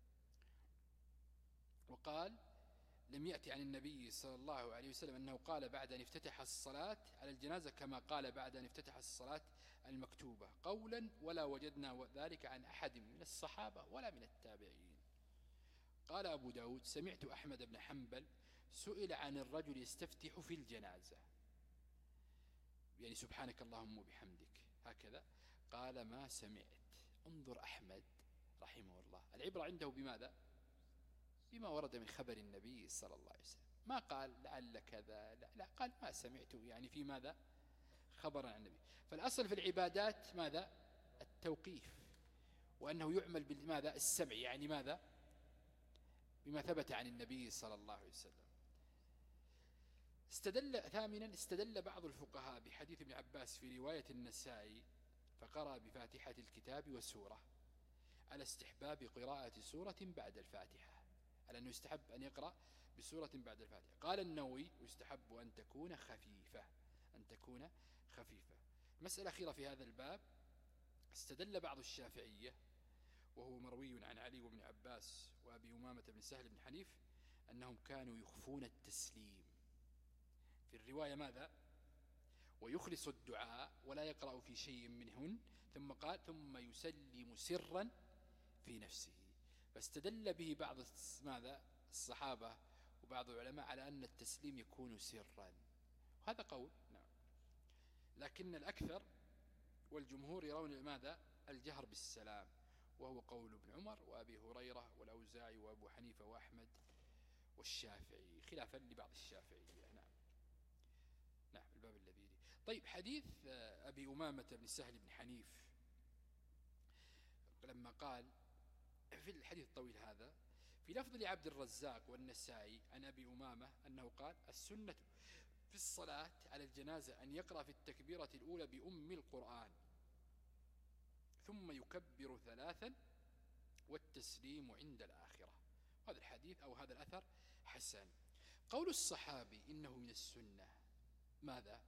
وقال: لم يأتي عن النبي صلى الله عليه وسلم أنه قال بعد أن افتتح الصلاة على الجنازة كما قال بعد أن افتتح الصلاة المكتوبة قولا، ولا وجدنا ذلك عن أحد من الصحابة ولا من التابعين. قال أبو داود: سمعت أحمد بن حنبل سئل عن الرجل يستفتح في الجنازة، يعني سبحانك اللهم وبحمدك هكذا، قال: ما سمعت. انظر أحمد رحمه الله، العبرة عنده بماذا؟ بما ورد من خبر النبي صلى الله عليه وسلم. ما قال لعل كذا، لا, لا قال ما سمعته، يعني في ماذا؟ خبر عن النبي. فالأصل في العبادات ماذا؟ التوقيف، وأنه يعمل بماذا؟ السمع، يعني ماذا؟ بما ثبت عن النبي صلى الله عليه وسلم. استدل ثامنا استدل بعض الفقهاء بحديث ابن عباس في رواية النسائي فقرأ بفاتحة الكتاب وسورة على استحباب قراءة سورة بعد الفاتحة، على أنه يستحب أن يقرأ بسورة بعد الفاتحة. قال النووي: يستحب أن تكون خفيفة، أن تكون خفيفة. مسألة أخيرة في هذا الباب: استدل بعض الشافعية وهو مروي عن علي وابن عباس وأبي أمامة بن سهل بن حنيف أنهم كانوا يخفون التسليم في الرواية ماذا؟ ويخلص الدعاء ولا يقرأ في شيء منهن، ثم قال: ثم يسلم سرا في نفسه. فاستدل به بعض ماذا؟ الصحابة وبعض العلماء على أن التسليم يكون سرا، وهذا قول نعم، لكن الأكثر والجمهور يرون ماذا؟ الجهر بالسلام، وهو قول ابن عمر وأبي هريرة والأوزاعي وأبو حنيفة وأحمد والشافعي، خلافا لبعض الشافعية. نعم نعم الباب الذي لي. طيب، حديث أبي أمامة بن سهل بن حنيف لما قال في الحديث الطويل هذا في لفظ لعبد الرزاق والنسائي عن أبي أمامة أنه قال: السنة في الصلاة على الجنازة أن يقرأ في التكبيرة الأولى بأم القرآن ثم يكبر ثلاثا والتسليم عند الآخرة. هذا الحديث أو هذا الأثر حسن. قول الصحابي إنه من السنة ماذا؟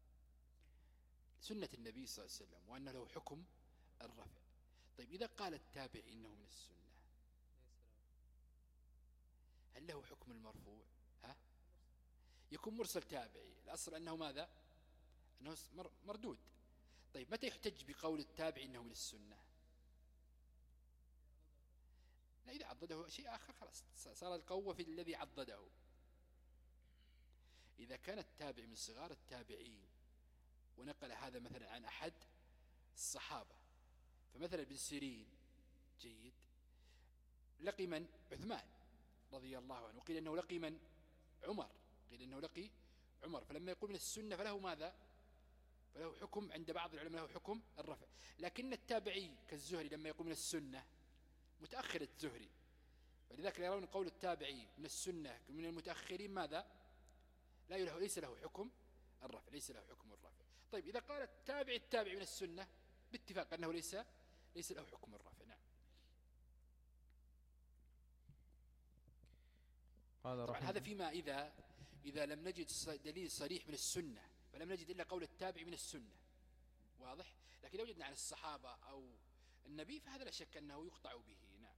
سنة النبي صلى الله عليه وسلم، وأن له حكم الرفع. طيب، إذا قال التابعي إنه من السنة، هل له حكم المرفوع؟ ها؟ يكون مرسل تابعي، الأصل أنه ماذا؟ أنه مردود. طيب، متى يحتج بقول التابعي إنه من السنة؟ لا، إذا عضده شيء آخر خلاص صار القوة في الذي عضده. إذا كان التابع من صغار التابعين ونقل هذا مثلا عن أحد الصحابة، فمثلا ابن سيرين جيد لقي من؟ عثمان رضي الله عنه، وقيل أنه لقي من؟ عمر، قيل أنه لقي عمر. فلما يقول من السنة فله ماذا؟ فله حكم عند بعض العلماء، له حكم الرفع. لكن التابعي كالزهري لما يقول من السنة متأخر الزهري، فلذلك يرون قول التابعي من السنة من المتأخرين ماذا؟ لا له، ليس له حكم الرفع، ليس له حكم الرفع. طيب، إذا قال التابع التابع من السنة باتفاق أنه ليس ليس له حكم الرفع. نعم. طبعا هذا فيما إذا إذا لم نجد دليل صريح من السنة، فلم نجد إلا قول التابع من السنة، واضح. لكن لو وجدنا عن الصحابة أو النبي فهذا لا شك أنه يقطع به. نعم.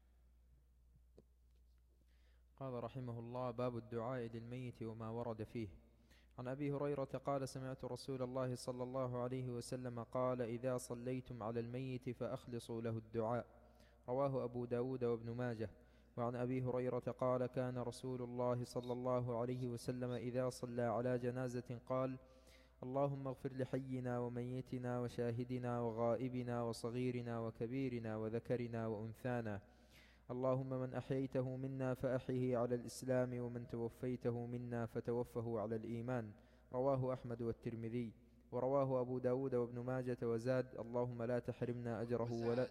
قال رحمه الله: باب الدعاء للميت وما ورد فيه. عن أبي هريرة قال: سمعت رسول الله صلى الله عليه وسلم قال: إذا صليتم على الميت فأخلصوا له الدعاء. رواه أبو داود وابن ماجه. وعن أبي هريرة قال كان رسول الله صلى الله عليه وسلم إذا صلى على جنازة قال اللهم اغفر لحينا وميتنا وشاهدنا وغائبنا وصغيرنا وكبيرنا وذكرنا وأنثانا، اللهم من أحييته منا فأحيه على الإسلام ومن توفيته منا فتوفه على الإيمان. رواه أحمد والترمذي، ورواه أبو داود وابن ماجة وزاد اللهم لا تحرمنا أجره ولا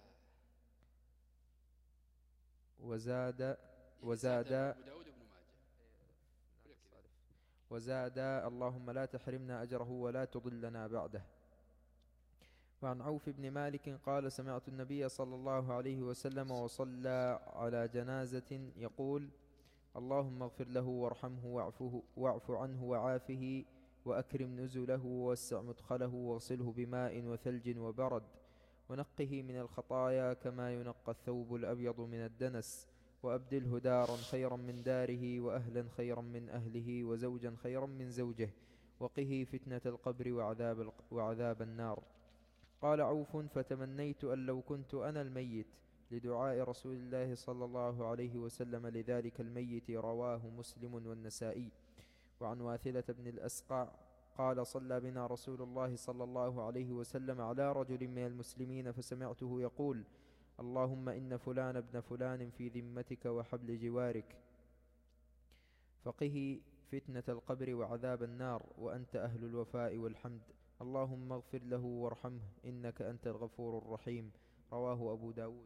وزاد وزاد وزاد اللهم لا تحرمنا أجره ولا تضلنا بعده. وعن عوف بن مالك قال سمعت النبي صلى الله عليه وسلم وصلى على جنازة يقول اللهم اغفر له وارحمه واعفه واعف عنه وعافه وأكرم نزله ووسع مدخله واغسله بماء وثلج وبرد ونقه من الخطايا كما ينقى الثوب الأبيض من الدنس، وأبدله دارا خيرا من داره وأهلا خيرا من أهله وزوجا خيرا من زوجه، وقه فتنة القبر وعذاب, وعذاب النار. قال عوف فتمنيت أن لو كنت أنا الميت لدعاء رسول الله صلى الله عليه وسلم لذلك الميت. رواه مسلم والنسائي. وعن واثلة بن الأسقع قال صلى بنا رسول الله صلى الله عليه وسلم على رجل من المسلمين فسمعته يقول اللهم إن فلان ابن فلان في ذمتك وحبل جوارك، فقه فتنة القبر وعذاب النار وأنت أهل الوفاء والحمد، اللهم اغفر له وارحمه إنك أنت الغفور الرحيم. رواه أبو داود.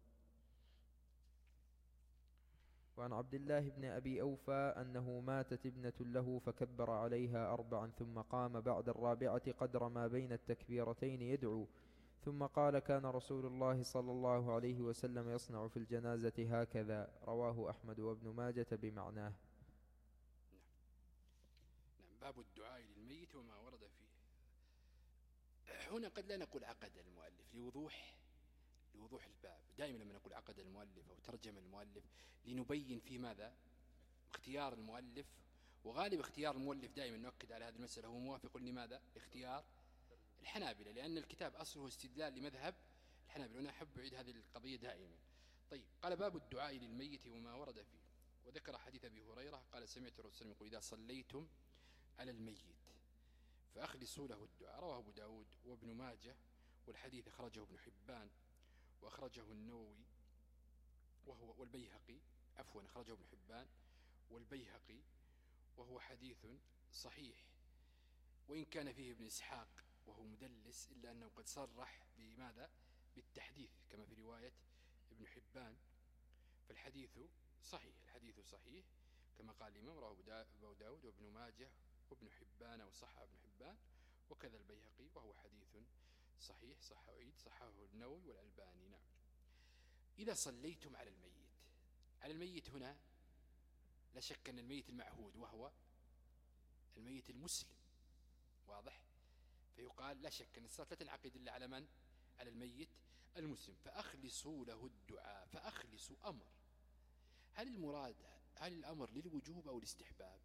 وعن عبد الله بن أبي أوفى أنه ماتت ابنة له فكبر عليها أربعا ثم قام بعد الرابعة قدر ما بين التكبيرتين يدعو، ثم قال كان رسول الله صلى الله عليه وسلم يصنع في الجنازة هكذا. رواه أحمد وابن ماجة بمعناه. نعم. نعم. باب الدعاء للميت وما ورد فيه. هنا قد لا نقول عقد المؤلف لوضوح لوضوح الباب. دائما لما نقول عقد المؤلف أو ترجم المؤلف لنبين في ماذا اختيار المؤلف، وغالب اختيار المؤلف دائما نؤكد على هذه المسألة هو موافق لماذا اختيار الحنابلة، لأن الكتاب أصله استدلال لمذهب الحنابلة، وأنا أحب أعيد هذه القضية دائما. طيب، قال باب الدعاء للميت وما ورد فيه، وذكر حديث أبي هريرة قال سمعت الرسول يقول إذا صليتم على الميت فأخلصوا له الدعاء. رواه أبو داود وابن ماجه، والحديث أخرجه ابن حبان وأخرجه النووي وهو والبيهقي عفوا أخرجه ابن حبان والبيهقي وهو حديث صحيح، وإن كان فيه ابن إسحاق وهو مدلس إلا أنه قد صرح بماذا بالتحديث كما في رواية ابن حبان، فالحديث صحيح الحديث صحيح كما قال الإمام. رواه أبو داود وابن ماجه وابن حبان وصححه ابن حبان وكذا البيهقي وهو حديث صحيح صح عيد صححه النووي والألباني. نعم. إذا صليتم على الميت، على الميت هنا لا شك أن الميت المعهود وهو الميت المسلم، واضح؟ فيقال لا شك أن الصلاة لا تنعقد إلا على من؟ على الميت المسلم. فأخلصوا له الدعاء. فأخلصوا أمر، هل المراد هل الأمر للوجوب أو الاستحباب؟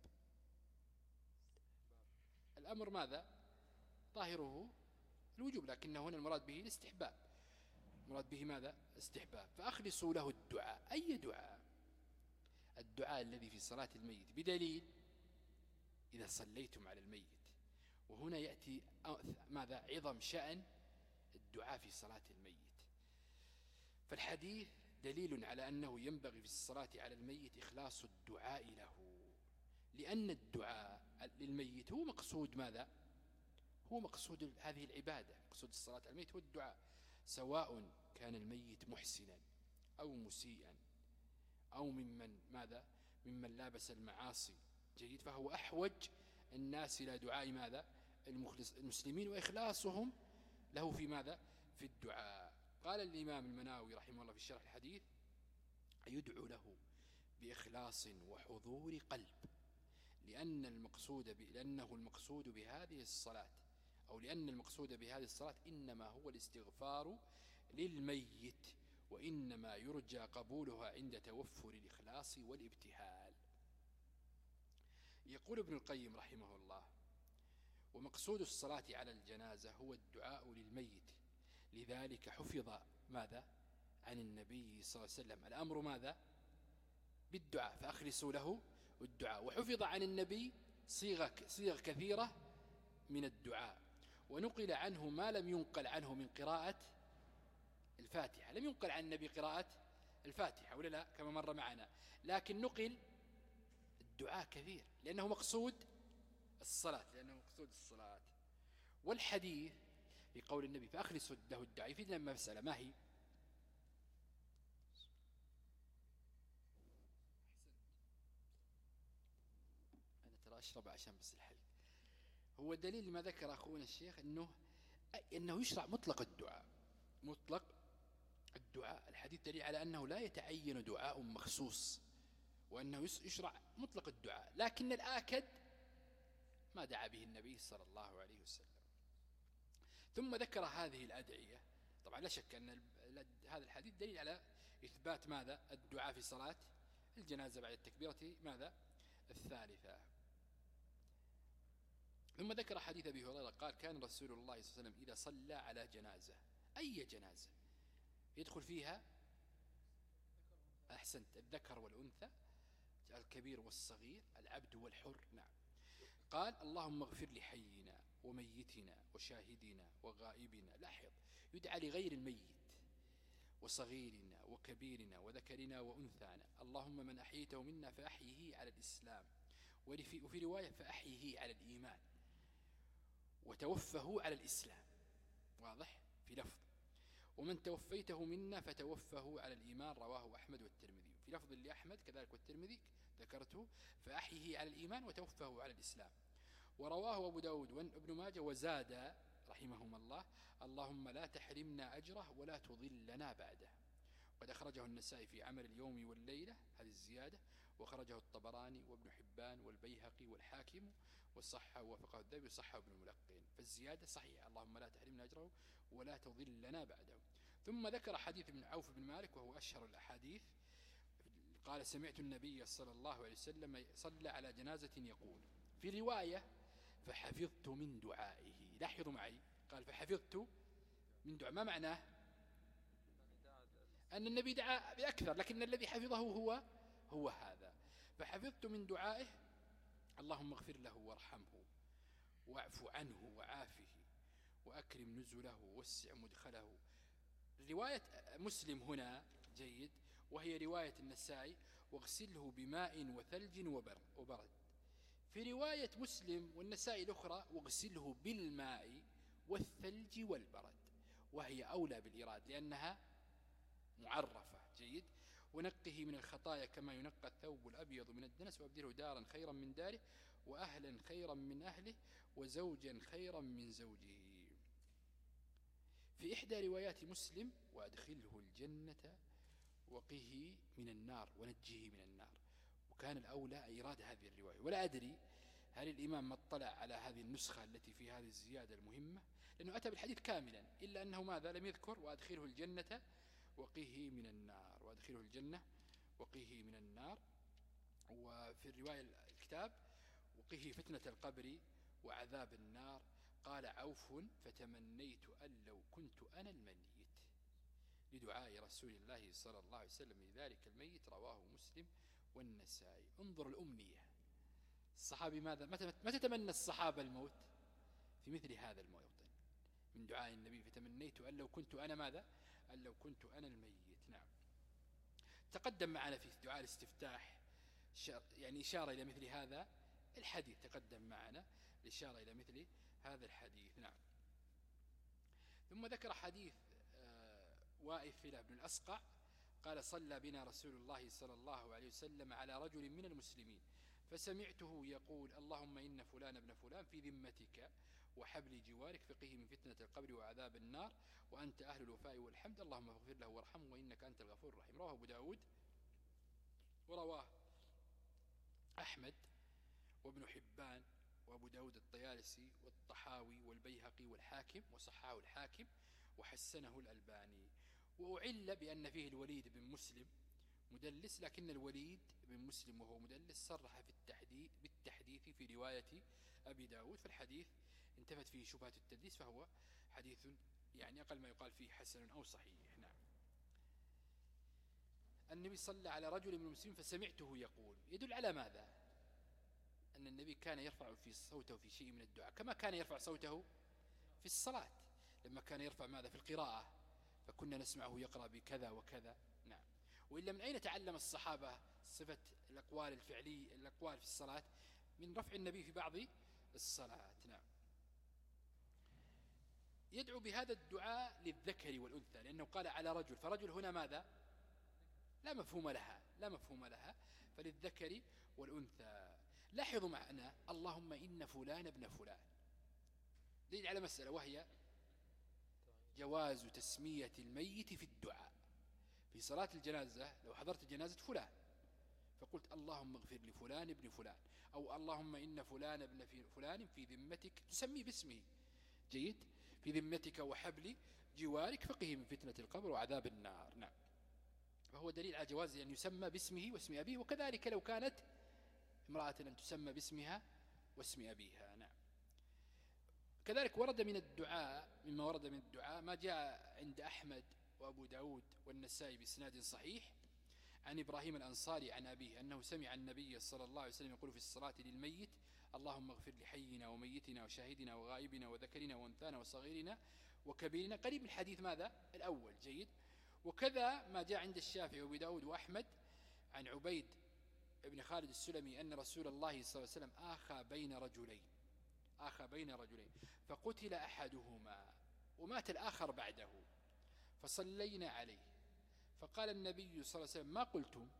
الأمر ماذا؟ ظاهره الوجوب، لكن هنا المراد به الاستحباب، المراد به ماذا؟ استحباب. فأخلصوا له الدعاء. أي دعاء؟ الدعاء الذي في صلاة الميت، بدليل إذا صليتم على الميت، وهنا يأتي ماذا؟ عظم شأن الدعاء في صلاة الميت. فالحديث دليل على أنه ينبغي في الصلاة على الميت إخلاص الدعاء له، لأن الدعاء للميت هو مقصود ماذا؟ هو مقصود هذه العبادة، مقصود الصلاة على الميت هو الدعاء، سواء كان الميت محسنا أو مسيئا أو ممن ماذا؟ ممن لابس المعاصي. جيد. فهو أحوج الناس إلى دعاء ماذا؟ المخلص المسلمين وإخلاصهم له في ماذا؟ في الدعاء. قال الإمام المناوي رحمه الله في شرح الحديث يدعو له بإخلاص وحضور قلب، لأن المقصود ب... لأنه المقصود بهذه الصلاة أو لأن المقصود بهذه الصلاة إنما هو الاستغفار للميت، وإنما يرجى قبولها عند توفر الإخلاص والابتهال. يقول ابن القيم رحمه الله ومقصود الصلاة على الجنازة هو الدعاء للميت، لذلك حفظ ماذا؟ عن النبي صلى الله عليه وسلم الأمر ماذا؟ بالدعاء، فأخلصوا له الدعاء. وحفظ عن النبي صيغة صيغ كثيرة من الدعاء، ونقل عنه ما لم ينقل عنه من قراءة الفاتحة. لم ينقل عن النبي قراءة الفاتحة ولا لا كما مر معنا، لكن نقل الدعاء كثير لأنه مقصود الصلاة، لأنه مقصود الصلاة. والحديث في قول النبي فأخلصوا له الدعاء يفيدنا مسألة، ما هي؟ أنا ترى أشرب عشان بس الحلق. هو الدليل لما ذكر أخونا الشيخ أنه أنه يشرع مطلق الدعاء، مطلق الدعاء. الحديث دليل على أنه لا يتعين دعاء مخصوص، وأنه يشرع مطلق الدعاء، لكن الآكد ما دعا به النبي صلى الله عليه وسلم. ثم ذكر هذه الأدعية. طبعا لا شك أن هذا الحديث دليل على إثبات ماذا؟ الدعاء في صلاة الجنازة بعد التكبيرة ماذا؟ الثالثة. ثم ذكر حديث أبي هريرة قال كان رسول الله صلى الله عليه وسلم إذا صلى على جنازة، أي جنازة يدخل فيها أحسنت الذكر والأنثى، الكبير والصغير، العبد والحر، نعم، قال اللهم اغفر لحينا وميتنا وشاهدنا وغائبنا. لاحظ يدعى لغير الميت وصغيرنا وكبيرنا وذكرنا وأنثانا. اللهم من أحييته منا فأحيه على الإسلام، وفي رواية فأحيه على الإيمان، وتوفه على الإسلام، واضح في لفظ. ومن توفيته منا فتوفه على الإيمان، رواه أحمد والترمذي. في لفظ لأحمد كذلك والترمذي ذكرته فأحيه على الإيمان وتوفه على الإسلام. ورواه أبو داود وابن ماجه وزاد رحمهما الله اللهم لا تحرمنا أجره ولا تضلنا بعده. وقد أخرجه النسائي في عمل اليوم والليلة هذه الزيادة، وخرجه الطبراني وابن حبان والبيهقي والحاكم والصحة ووافقه الذهبي وصحه ابن الملقين. فالزيادة صحيحة اللهم لا تحرمنا أجره ولا تضلنا بعده. ثم ذكر حديث ابن عوف بن مالك وهو أشهر الأحاديث، قال سمعت النبي صلى الله عليه وسلم صلى على جنازة يقول، في رواية فحفظت من دعائه. لاحظوا معي قال فحفظت من دعاء، ما معناه؟ أن النبي دعا بأكثر، لكن الذي حفظه هو هو هذا. فحفظت من دعائه اللهم اغفر له وارحمه واعف عنه وعافه وأكرم نزله ووسع مدخله. رواية مسلم هنا جيد، وهي رواية النسائي واغسله بماء وثلج وبرد. في رواية مسلم والنسائي الأخرى واغسله بالماء والثلج والبرد، وهي أولى بالإراد لأنها معرفة جيد. ونقه من الخطايا كما ينقى الثوب الأبيض من الدنس، وأبدله دارا خيرا من داره وأهلا خيرا من أهله وزوجا خيرا من زوجه. في إحدى روايات مسلم وأدخله الجنة وقه من النار ونجه من النار. وكان الأولى إيراد هذه الرواية، ولا أدري هل الإمام ما اطلع على هذه النسخة التي في هذه الزيادة المهمة، لأنه أتى بالحديث كاملا إلا أنه ماذا لم يذكر وأدخله الجنة وقه من النار، وأدخله الجنة وقه من النار. وفي الرواية الكتاب وقه فتنة القبر وعذاب النار. قال عوف فتمنيت أن لو كنت أنا الميت لدعاء رسول الله صلى الله عليه وسلم لذلك الميت، رواه مسلم والنسائي. انظر الأمنية، الصحابي ماذا متى تمنى الصحابة الموت؟ في مثل هذا الموطن من دعاء النبي فتمنيت أن لو كنت أنا ماذا؟ أن لو كنت أنا الميت. نعم، تقدم معنا في دعاء الاستفتاح يعني إشارة إلى مثل هذا الحديث، تقدم معنا الإشارة إلى مثل هذا الحديث. نعم. ثم ذكر حديث وائفلة بن الأسقع قال صلى بنا رسول الله صلى الله عليه وسلم على رجل من المسلمين فسمعته يقول اللهم إن فلان ابن فلان في ذمتك وحبل جوارك فقه من فتنة القبر وعذاب النار وأنت أهل الوفاء والحمد، اللهم اغفر له وارحمه وإنك أنت الغفور الرحيم. رواه أبو داود ورواه أحمد وابن حبان وأبو داود الطيالسي والطحاوي والبيهقي والحاكم، وصححه الحاكم وحسنه الألباني. وأعل بأن فيه الوليد بن مسلم مدلس، لكن الوليد بن مسلم وهو مدلس صرح في التحديث بالتحديث في رواية أبي داود، فالحديث انتفت فيه شبهة التدليس، فهو حديث يعني أقل ما يقال فيه حسن أو صحيح. نعم. النبي صلى على رجل من المسلمين فسمعته يقول، يدل على ماذا؟ أن النبي كان يرفع في صوته في شيء من الدعاء كما كان يرفع صوته في الصلاة، لما كان يرفع ماذا في القراءة فكنا نسمعه يقرأ بكذا وكذا. نعم. وإلا من أين تعلم الصحابة صفة الأقوال الفعلية الأقوال في الصلاة؟ من رفع النبي في بعض الصلاة. نعم. يدعو بهذا الدعاء للذكر والأنثى، لأنه قال على رجل، فرجل هنا ماذا؟ لا مفهوم لها، لا مفهوم لها، فللذكر والأنثى. لاحظوا معنا اللهم إن فلان ابن فلان، دليل على مسألة، وهي جواز تسمية الميت في الدعاء. في صلاة الجنازة لو حضرت جنازة فلان فقلت اللهم اغفر لفلان ابن فلان، أو اللهم إن فلان ابن فلان في ذمتك، تسميه باسمه، جيد، في ذمتك وحبل جوارك فقه من فتنة القبر وعذاب النار. نعم. فهو دليل على جواز أن يسمى باسمه واسم أبيه، وكذلك لو كانت امرأة أن تسمى باسمها واسم أبيها. نعم. كذلك ورد من الدعاء، مما ورد من الدعاء ما جاء عند أحمد وأبو داود والنسائي بإسناد صحيح عن إبراهيم الأنصاري عن أبيه أنه سمع النبي صلى الله عليه وسلم يقول في الصلاة للميت اللهم اغفر لحينا وميتنا وشاهدنا وغائبنا وذكرنا وانثانا وصغيرنا وكبيرنا، قريب من الحديث ماذا الأول، جيد. وكذا ما جاء عند الشافعي وابي داود وأحمد عن عبيد ابن خالد السلمي أن رسول الله صلى الله عليه وسلم آخى بين رجلين آخى بين رجلين فقتل أحدهما ومات الآخر بعده، فصلينا عليه، فقال النبي صلى الله عليه وسلم ما قلتم؟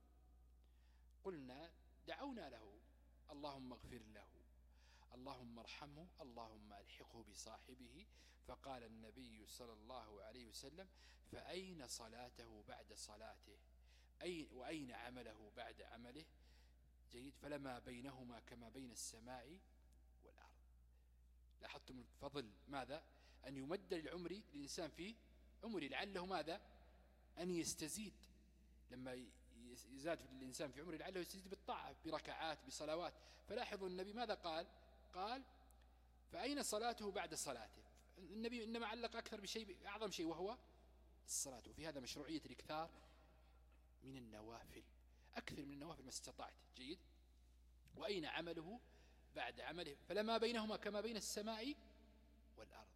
قلنا دعونا له اللهم اغفر له اللهم ارحمه اللهم الحقه بصاحبه، فقال النبي صلى الله عليه وسلم فأين صلاته بعد صلاته، أين وأين عمله بعد عمله، جيد. فلما بينهما كما بين السماء والأرض. لاحظتم الفضل ماذا؟ أن يمد للعمر للإنسان في عمره، لعله ماذا؟ أن يستزيد، لما يزاد الإنسان في عمره لعله يستزيد بالطاعة بركعات بصلوات. فلاحظوا النبي ماذا قال؟ قال فأين صلاته بعد صلاته. النبي إنما علق أكثر بشيء أعظم شيء وهو الصلاة، وفي هذا مشروعية الإكثار من النوافل، أكثر من النوافل ما استطعت، جيد. وأين عمله بعد عمله، فلما بينهما كما بين السماء والأرض،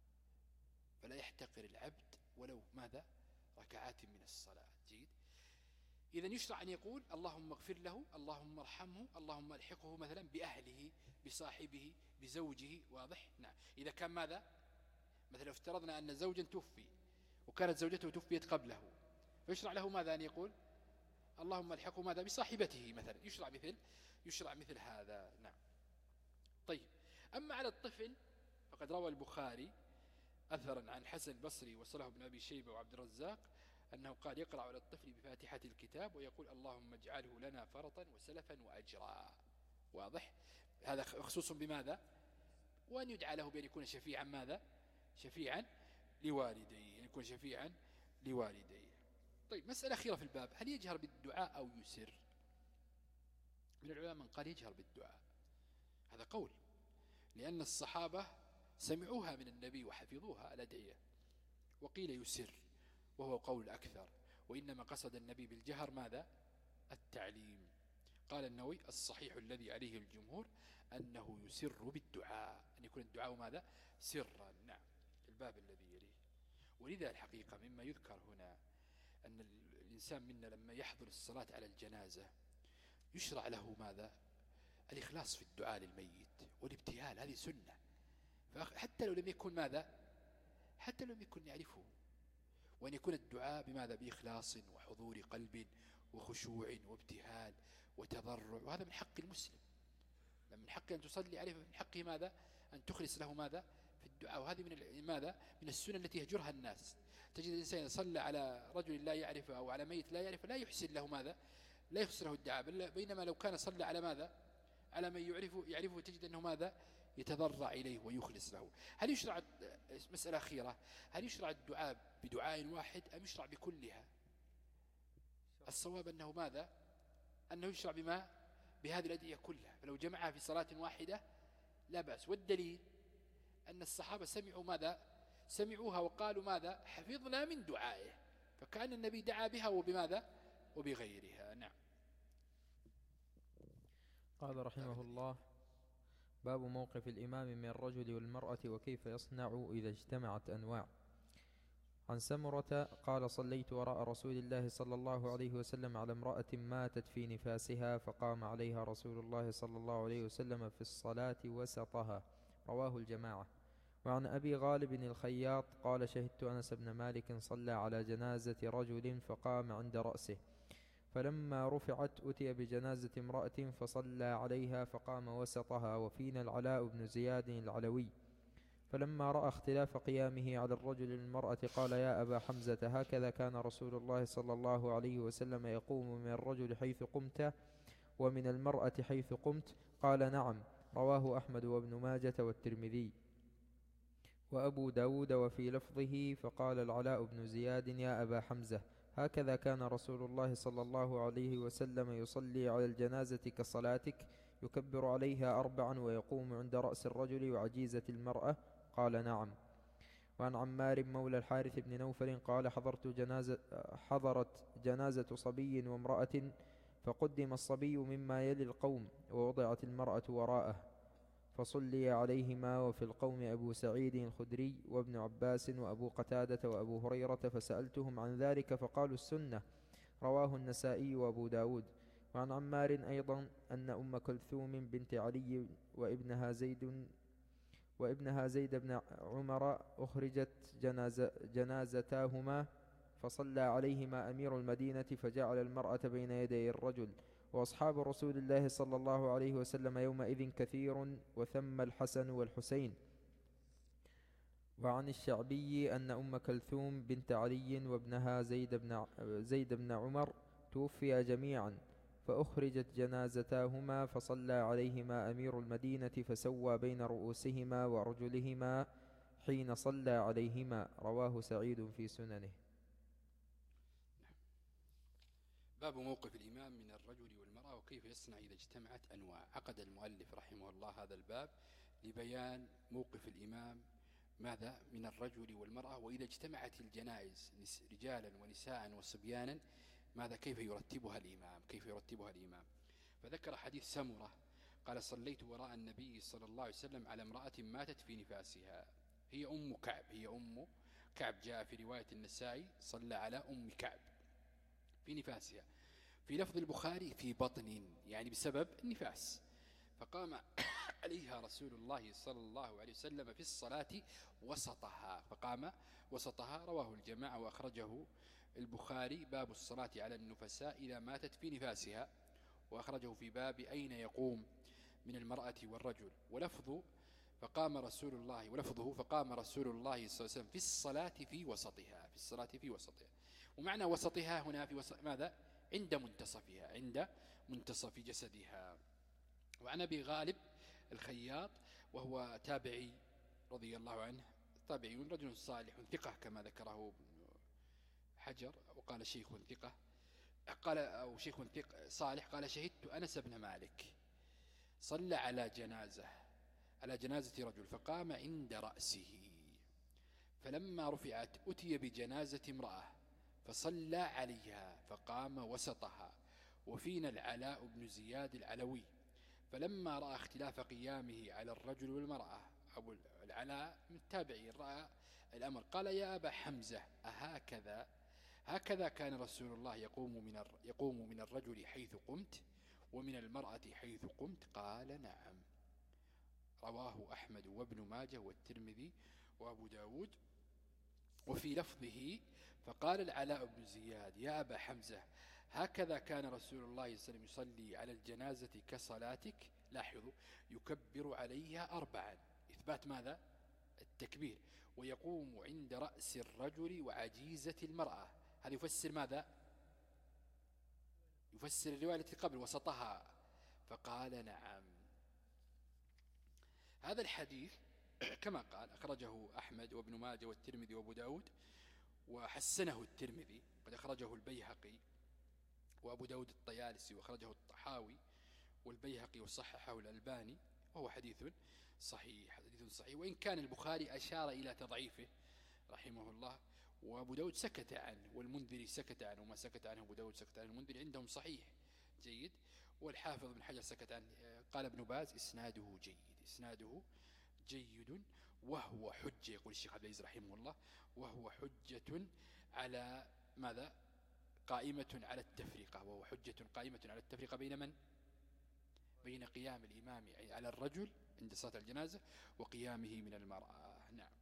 فلا يحتقر العبد ولو ماذا ركعات من الصلاة، جيد. إذا يشرع أن يقول اللهم اغفر له اللهم ارحمه اللهم الحقه مثلا بأهله بصاحبه بزوجه، واضح. نعم. إذا كان ماذا مثلا لو افترضنا أن زوجا توفي وكانت زوجته توفيت قبله، فيشرع له ماذا أن يقول اللهم الحقه ماذا بصاحبته مثلا، يشرع مثل يشرع مثل هذا. نعم. طيب. أما على الطفل فقد روى البخاري أثرا عن حسن البصري وصله بن أبي شيبة وعبد الرزاق أنه قال يقرأ على الطفل بفاتحة الكتاب ويقول اللهم اجعله لنا فرطا وسلفا وأجرا، واضح. هذا خصوص بماذا؟ وأن يدعى له بأن يكون شفيعا ماذا؟ شفيعا لوالديه، أن يكون شفيعا لوالديه. طيب. مسألة أخيرة في الباب، هل يجهر بالدعاء أو يسر؟ من العلماء من قال يجهر بالدعاء، هذا قول، لأن الصحابة سمعوها من النبي وحفظوها الأدعية، وقيل يسر وهو قول أكثر، وإنما قصد النبي بالجهر ماذا؟ التعليم. قال النووي الصحيح الذي عليه الجمهور أنه يسر بالدعاء، أن يكون الدعاء ماذا؟ سرا. نعم. الباب الذي يليه. ولذا الحقيقة مما يذكر هنا أن الإنسان منا لما يحضر الصلاة على الجنازة يشرع له ماذا؟ الإخلاص في الدعاء للميت والابتهال، هذه سنة، حتى لو لم يكن ماذا؟ حتى لو لم يكن يعرفه، وأن يكون الدعاء بماذا؟ بإخلاص وحضور قلب وخشوع وابتهال وتضرع، وهذا من حق المسلم، من حقه أن تصلي عليه، من حقه ماذا؟ أن تخلص له ماذا؟ في الدعاء. وهذه من ماذا؟ من السنة التي يهجرها الناس. تجد الإنسان صلى على رجل لا يعرفه أو على ميت لا يعرفه لا يحسن له ماذا؟ لا يحسن له الدعاء، بينما لو كان صلى على ماذا؟ على من يعرفه يعرفه تجد أنه ماذا؟ يتضرع إليه ويخلص له. هل يشرع، مسألة أخيرة، هل يشرع الدعاء بدعاء واحد أم يشرع بكلها؟ الصواب أنه ماذا؟ أنه يشرع بما بهذه الأدعية كلها، فلو جمعها في صلاة واحدة لا بأس. والدليل أن الصحابة سمعوا ماذا؟ سمعوها وقالوا ماذا؟ حفظنا من دعائه، فكان النبي دعا بها وبماذا؟ وبغيرها. نعم. قال رحمه الله: باب موقف الإمام من الرجل والمرأة وكيف يصنع إذا اجتمعت أنواع. عن سمرة قال: صليت وراء رسول الله صلى الله عليه وسلم على امرأة ماتت في نفاسها، فقام عليها رسول الله صلى الله عليه وسلم في الصلاة وسطها. رواه الجماعة. وعن أبي غالب الخياط قال: شهدت أنس بن مالك صلى على جنازة رجل فقام عند رأسه، فلما رفعت أتي بجنازة امرأة فصلى عليها فقام وسطها، وفينا العلاء بن زياد العلوي. فلما رأى اختلاف قيامه على الرجل المرأة قال: يا أبا حمزة، هكذا كان رسول الله صلى الله عليه وسلم يقوم من الرجل حيث قمت ومن المرأة حيث قمت؟ قال: نعم. رواه أحمد وابن ماجة والترمذي وأبو داود. وفي لفظه: فقال العلاء بن زياد: يا أبا حمزة، هكذا كان رسول الله صلى الله عليه وسلم يصلي على الجنازة كصلاتك، يكبر عليها أربعا ويقوم عند رأس الرجل وعجيزة المرأة. قال: نعم. وعن عمار مولى الحارث بن نوفل قال: حضرت جنازة حضرت جنازة صبي وامرأة، فقدم الصبي مما يلي القوم ووضعت المرأة وراءه، فصلي عليهما، وفي القوم أبو سعيد الخدري وابن عباس وأبو قتادة وأبو هريرة، فسألتهم عن ذلك فقالوا: السنة. رواه النسائي وأبو داود. وعن عمار أيضا أن أم كلثوم بنت علي وابنها زيد وابنها زيد بن عمر أخرجت جنازة جنازتاهما، فصلى عليهما أمير المدينة، فجعل المرأة بين يدي الرجل. وأصحاب رسول الله صلى الله عليه وسلم يومئذ كثير، وثم الحسن والحسين. وعن الشعبي أن أم كلثوم بنت علي وابنها زيد بن, زيد بن عمر توفيا جميعا، فأخرجت جنازتاهما، فصلى عليهما أمير المدينة، فسوى بين رؤوسهما ورجلهما حين صلى عليهما. رواه سعيد في سننه. باب موقف الإمام من الرجل والمرأة وكيف يصنع إذا اجتمعت أنواع. عقد المؤلف رحمه الله هذا الباب لبيان موقف الإمام ماذا من الرجل والمرأة، وإذا اجتمعت الجنائز رجالا ونساء وصبيانا ماذا كيف يرتبها الإمام كيف يرتبها الإمام فذكر حديث سمرة قال: صليت وراء النبي صلى الله عليه وسلم على امرأة ماتت في نفاسها. هي أم كعب هي أم كعب جاء في رواية النسائي: صلى على أم كعب في نفاسها. في لفظ البخاري: في بطن، يعني بسبب النفاس. فقام عليها رسول الله صلى الله عليه وسلم في الصلاة وسطها فقام وسطها. رواه الجماعة وأخرجه البخاري باب الصلاة على النفساء إذا ماتت في نفاسها، وأخرجه في باب أين يقوم من المرأة والرجل. ولفظ فقام رسول الله ولفظه فقام رسول الله صلى الله عليه وسلم في الصلاة في وسطها في الصلاة في وسطها. ومعنى وسطها هنا في وسط ماذا؟ عند منتصفها عند منتصف جسدها. وعن أبي غالب الخياط وهو تابعي رضي الله عنه، تابعي رجل صالح ثقة كما ذكره حجر، وقال شيخ ثقة قال أو شيخ ثقة صالح قال: شهدت أنس بن مالك صلى على جنازة على جنازة رجل فقام عند رأسه، فلما رفعت أتي بجنازة امرأة فصلى عليها فقام وسطها، وفينا العلاء بن زياد العلوي. فلما رأى اختلاف قيامه على الرجل والمرأة، أبو العلاء من التابعين رأى الأمر قال: يا أبا حمزة، أهكذا هكذا كان رسول الله يقوم من يقوم من الرجل حيث قمت ومن المرأة حيث قمت؟ قال: نعم. رواه أحمد وابن ماجه والترمذي وأبو داود. وفي لفظه: فقال العلاء بن زياد: يا أبا حمزة، هكذا كان رسول الله صلى الله عليه وسلم يصلي على الجنازة كصلاتك. لاحظوا: يكبر عليها أربعا، إثبات ماذا؟ التكبير. ويقوم عند رأس الرجل وعجيزة المرأة. هذا يفسر ماذا؟ يفسر الرواية التي قبل وسطها. فقال: نعم. هذا الحديث كما قال أخرجه أحمد وابن ماجه والترمذي وابو داود، وحسنه الترمذي، قد أخرجه البيهقي وأبو داود الطيالسي، وأخرجه الطحاوي والبيهقي وصححه الألباني، وهو حديث صحيح حديث صحيح وإن كان البخاري أشار إلى تضعيفه رحمه الله. وأبو داود سكت عنه، والمنذري سكت عنه، وما سكت عنه أبو داود سكت عنه المنذري، عندهم صحيح جيد. والحافظ بن حجر سكت عنه. قال ابن باز إسناده جيد، إسناده جيد وهو حجة، يقول الشيخ عبد العزيز رحمه الله، وهو حجة على ماذا؟ قائمة على التفرقة، وهو حجة قائمة على التفرقة بين من؟ بين قيام الإمام على الرجل عند صلاة الجنازة وقيامه من المرأة. نعم.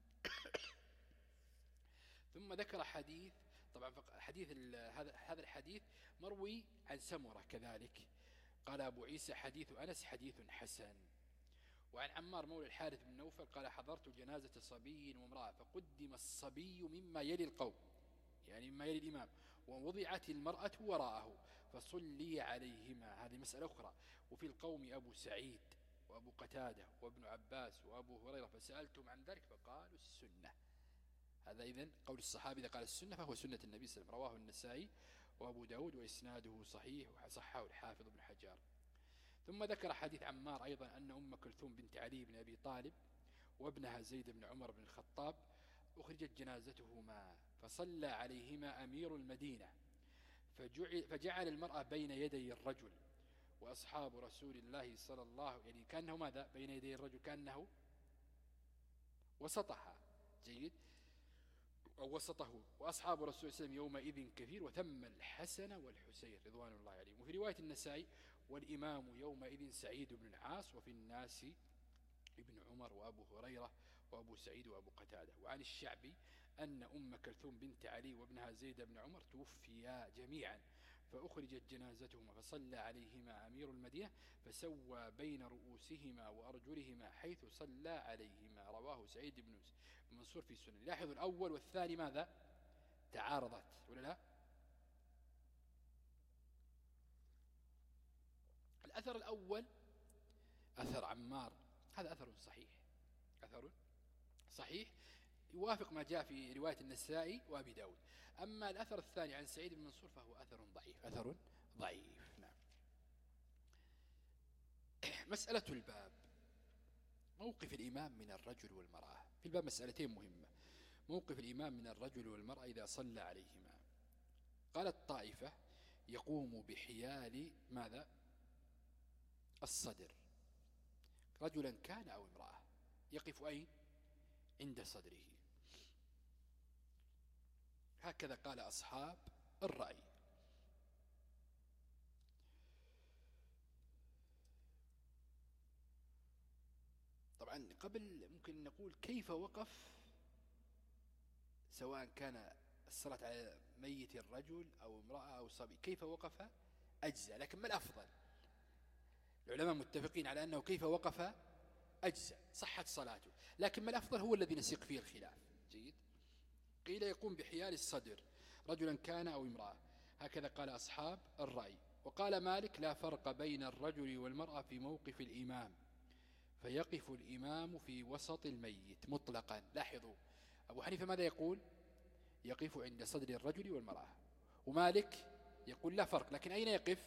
ثم ذكر حديث، طبعا حديث هذا هذا الحديث مروي عن سمرة كذلك. قال أبو عيسى حديث أنس حديث حسن. وعن عمار مولى الحارث بن نوفل قال حضرت جنازة صبي وامرأة فقدم الصبي مما يلي القوم، يعني مما يلي الإمام، ووضعت المرأة وراءه فصلي عليهما. هذه مسألة أخرى. وفي القوم أبو سعيد وأبو قتادة وابن عباس وأبو هريرة فسألتم عن ذلك فقالوا السنة. هذا إذن قول الصحابي إذا قال السنة فهو سنة النبي صلى الله عليه وسلم. رواه النسائي وأبو داود وإسناده صحيح وصححه الحافظ بن حجر. ثم ذكر حديث عمار أيضا أن أم كلثوم بنت علي بن أبي طالب وابنها زيد بن عمر بن الخطاب أخرجت جنازتهما فصلى عليهما أمير المدينة فجعل المرأة بين يدي الرجل وأصحاب رسول الله صلى الله عليه وسلم، يعني كأنه ماذا؟ بين يدي الرجل، كأنه وسطها جيد أو وسطه. وأصحاب رسول الله صلى الله عليه وسلم يومئذ كثير وثم الحسن والحسين رضوان الله عليهم. وفي رواية النسائي والإمام يومئذ سعيد بن العاص وفي الناس ابن عمر وأبو هريرة وأبو سعيد وأبو قتادة. وعن الشعبي أن أم كلثوم بنت علي وابنها زيد بن عمر توفيا جميعا فأخرجت جنازتهما فصلى عليهما أمير المدينة فسوى بين رؤوسهما وأرجلهما حيث صلى عليهما. رواه سعيد بن منصور في السنن. لاحظوا الأول والثاني ماذا؟ تعارضت ولا لا؟ الأثر الأول أثر عمار هذا أثر صحيح، أثر صحيح يوافق ما جاء في رواية النسائي وأبي داود. أما الأثر الثاني عن سعيد بن منصور فهو أثر ضعيف، أثر ضعيف. نعم. مسألة الباب موقف الإمام من الرجل والمرأة. في الباب مسألتين مهمة. موقف الإمام من الرجل والمرأة إذا صلى عليهما. قالت طائفة يقوم بحيال ماذا؟ الصدر، رجلا كان أو امرأة، يقف أين؟ عند صدره. هكذا قال أصحاب الرأي. طبعا قبل ممكن نقول كيف وقف، سواء كان الصلاة على ميت الرجل أو امرأة أو صبي، كيف وقف أجزاء، لكن ما الأفضل؟ العلماء متفقين على أنه كيف وقف أجزاء صحت صلاته، لكن ما الأفضل هو الذي نسيق فيه الخلاف. جيد. قيل يقوم بحيال الصدر رجلا كان أو امرأة، هكذا قال أصحاب الرأي. وقال مالك لا فرق بين الرجل والمرأة في موقف الإمام فيقف الإمام في وسط الميت مطلقا. لاحظوا أبو حنيفة ماذا يقول؟ يقف عند صدر الرجل والمرأة. ومالك يقول لا فرق، لكن أين يقف؟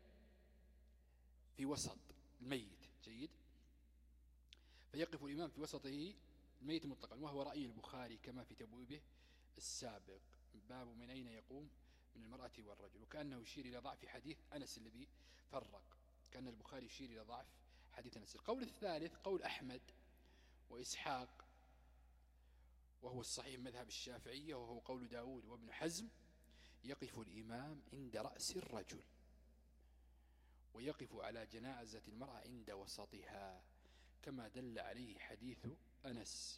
في وسط الميت. جيد. فيقف الإمام في وسطه الميت مطلقا، وهو رأي البخاري كما في تبويبه السابق باب من أين يقوم من المرأة والرجل. وكأنه يشير إلى ضعف حديث أنس الذي فرق، كأن البخاري يشير إلى ضعف حديث أنس. القول الثالث قول أحمد وإسحاق وهو الصحيح مذهب الشافعية، وهو قول داود وابن حزم، يقف الإمام عند رأس الرجل ويقف على جنازة المرأة عند وسطها، كما دل عليه حديث أنس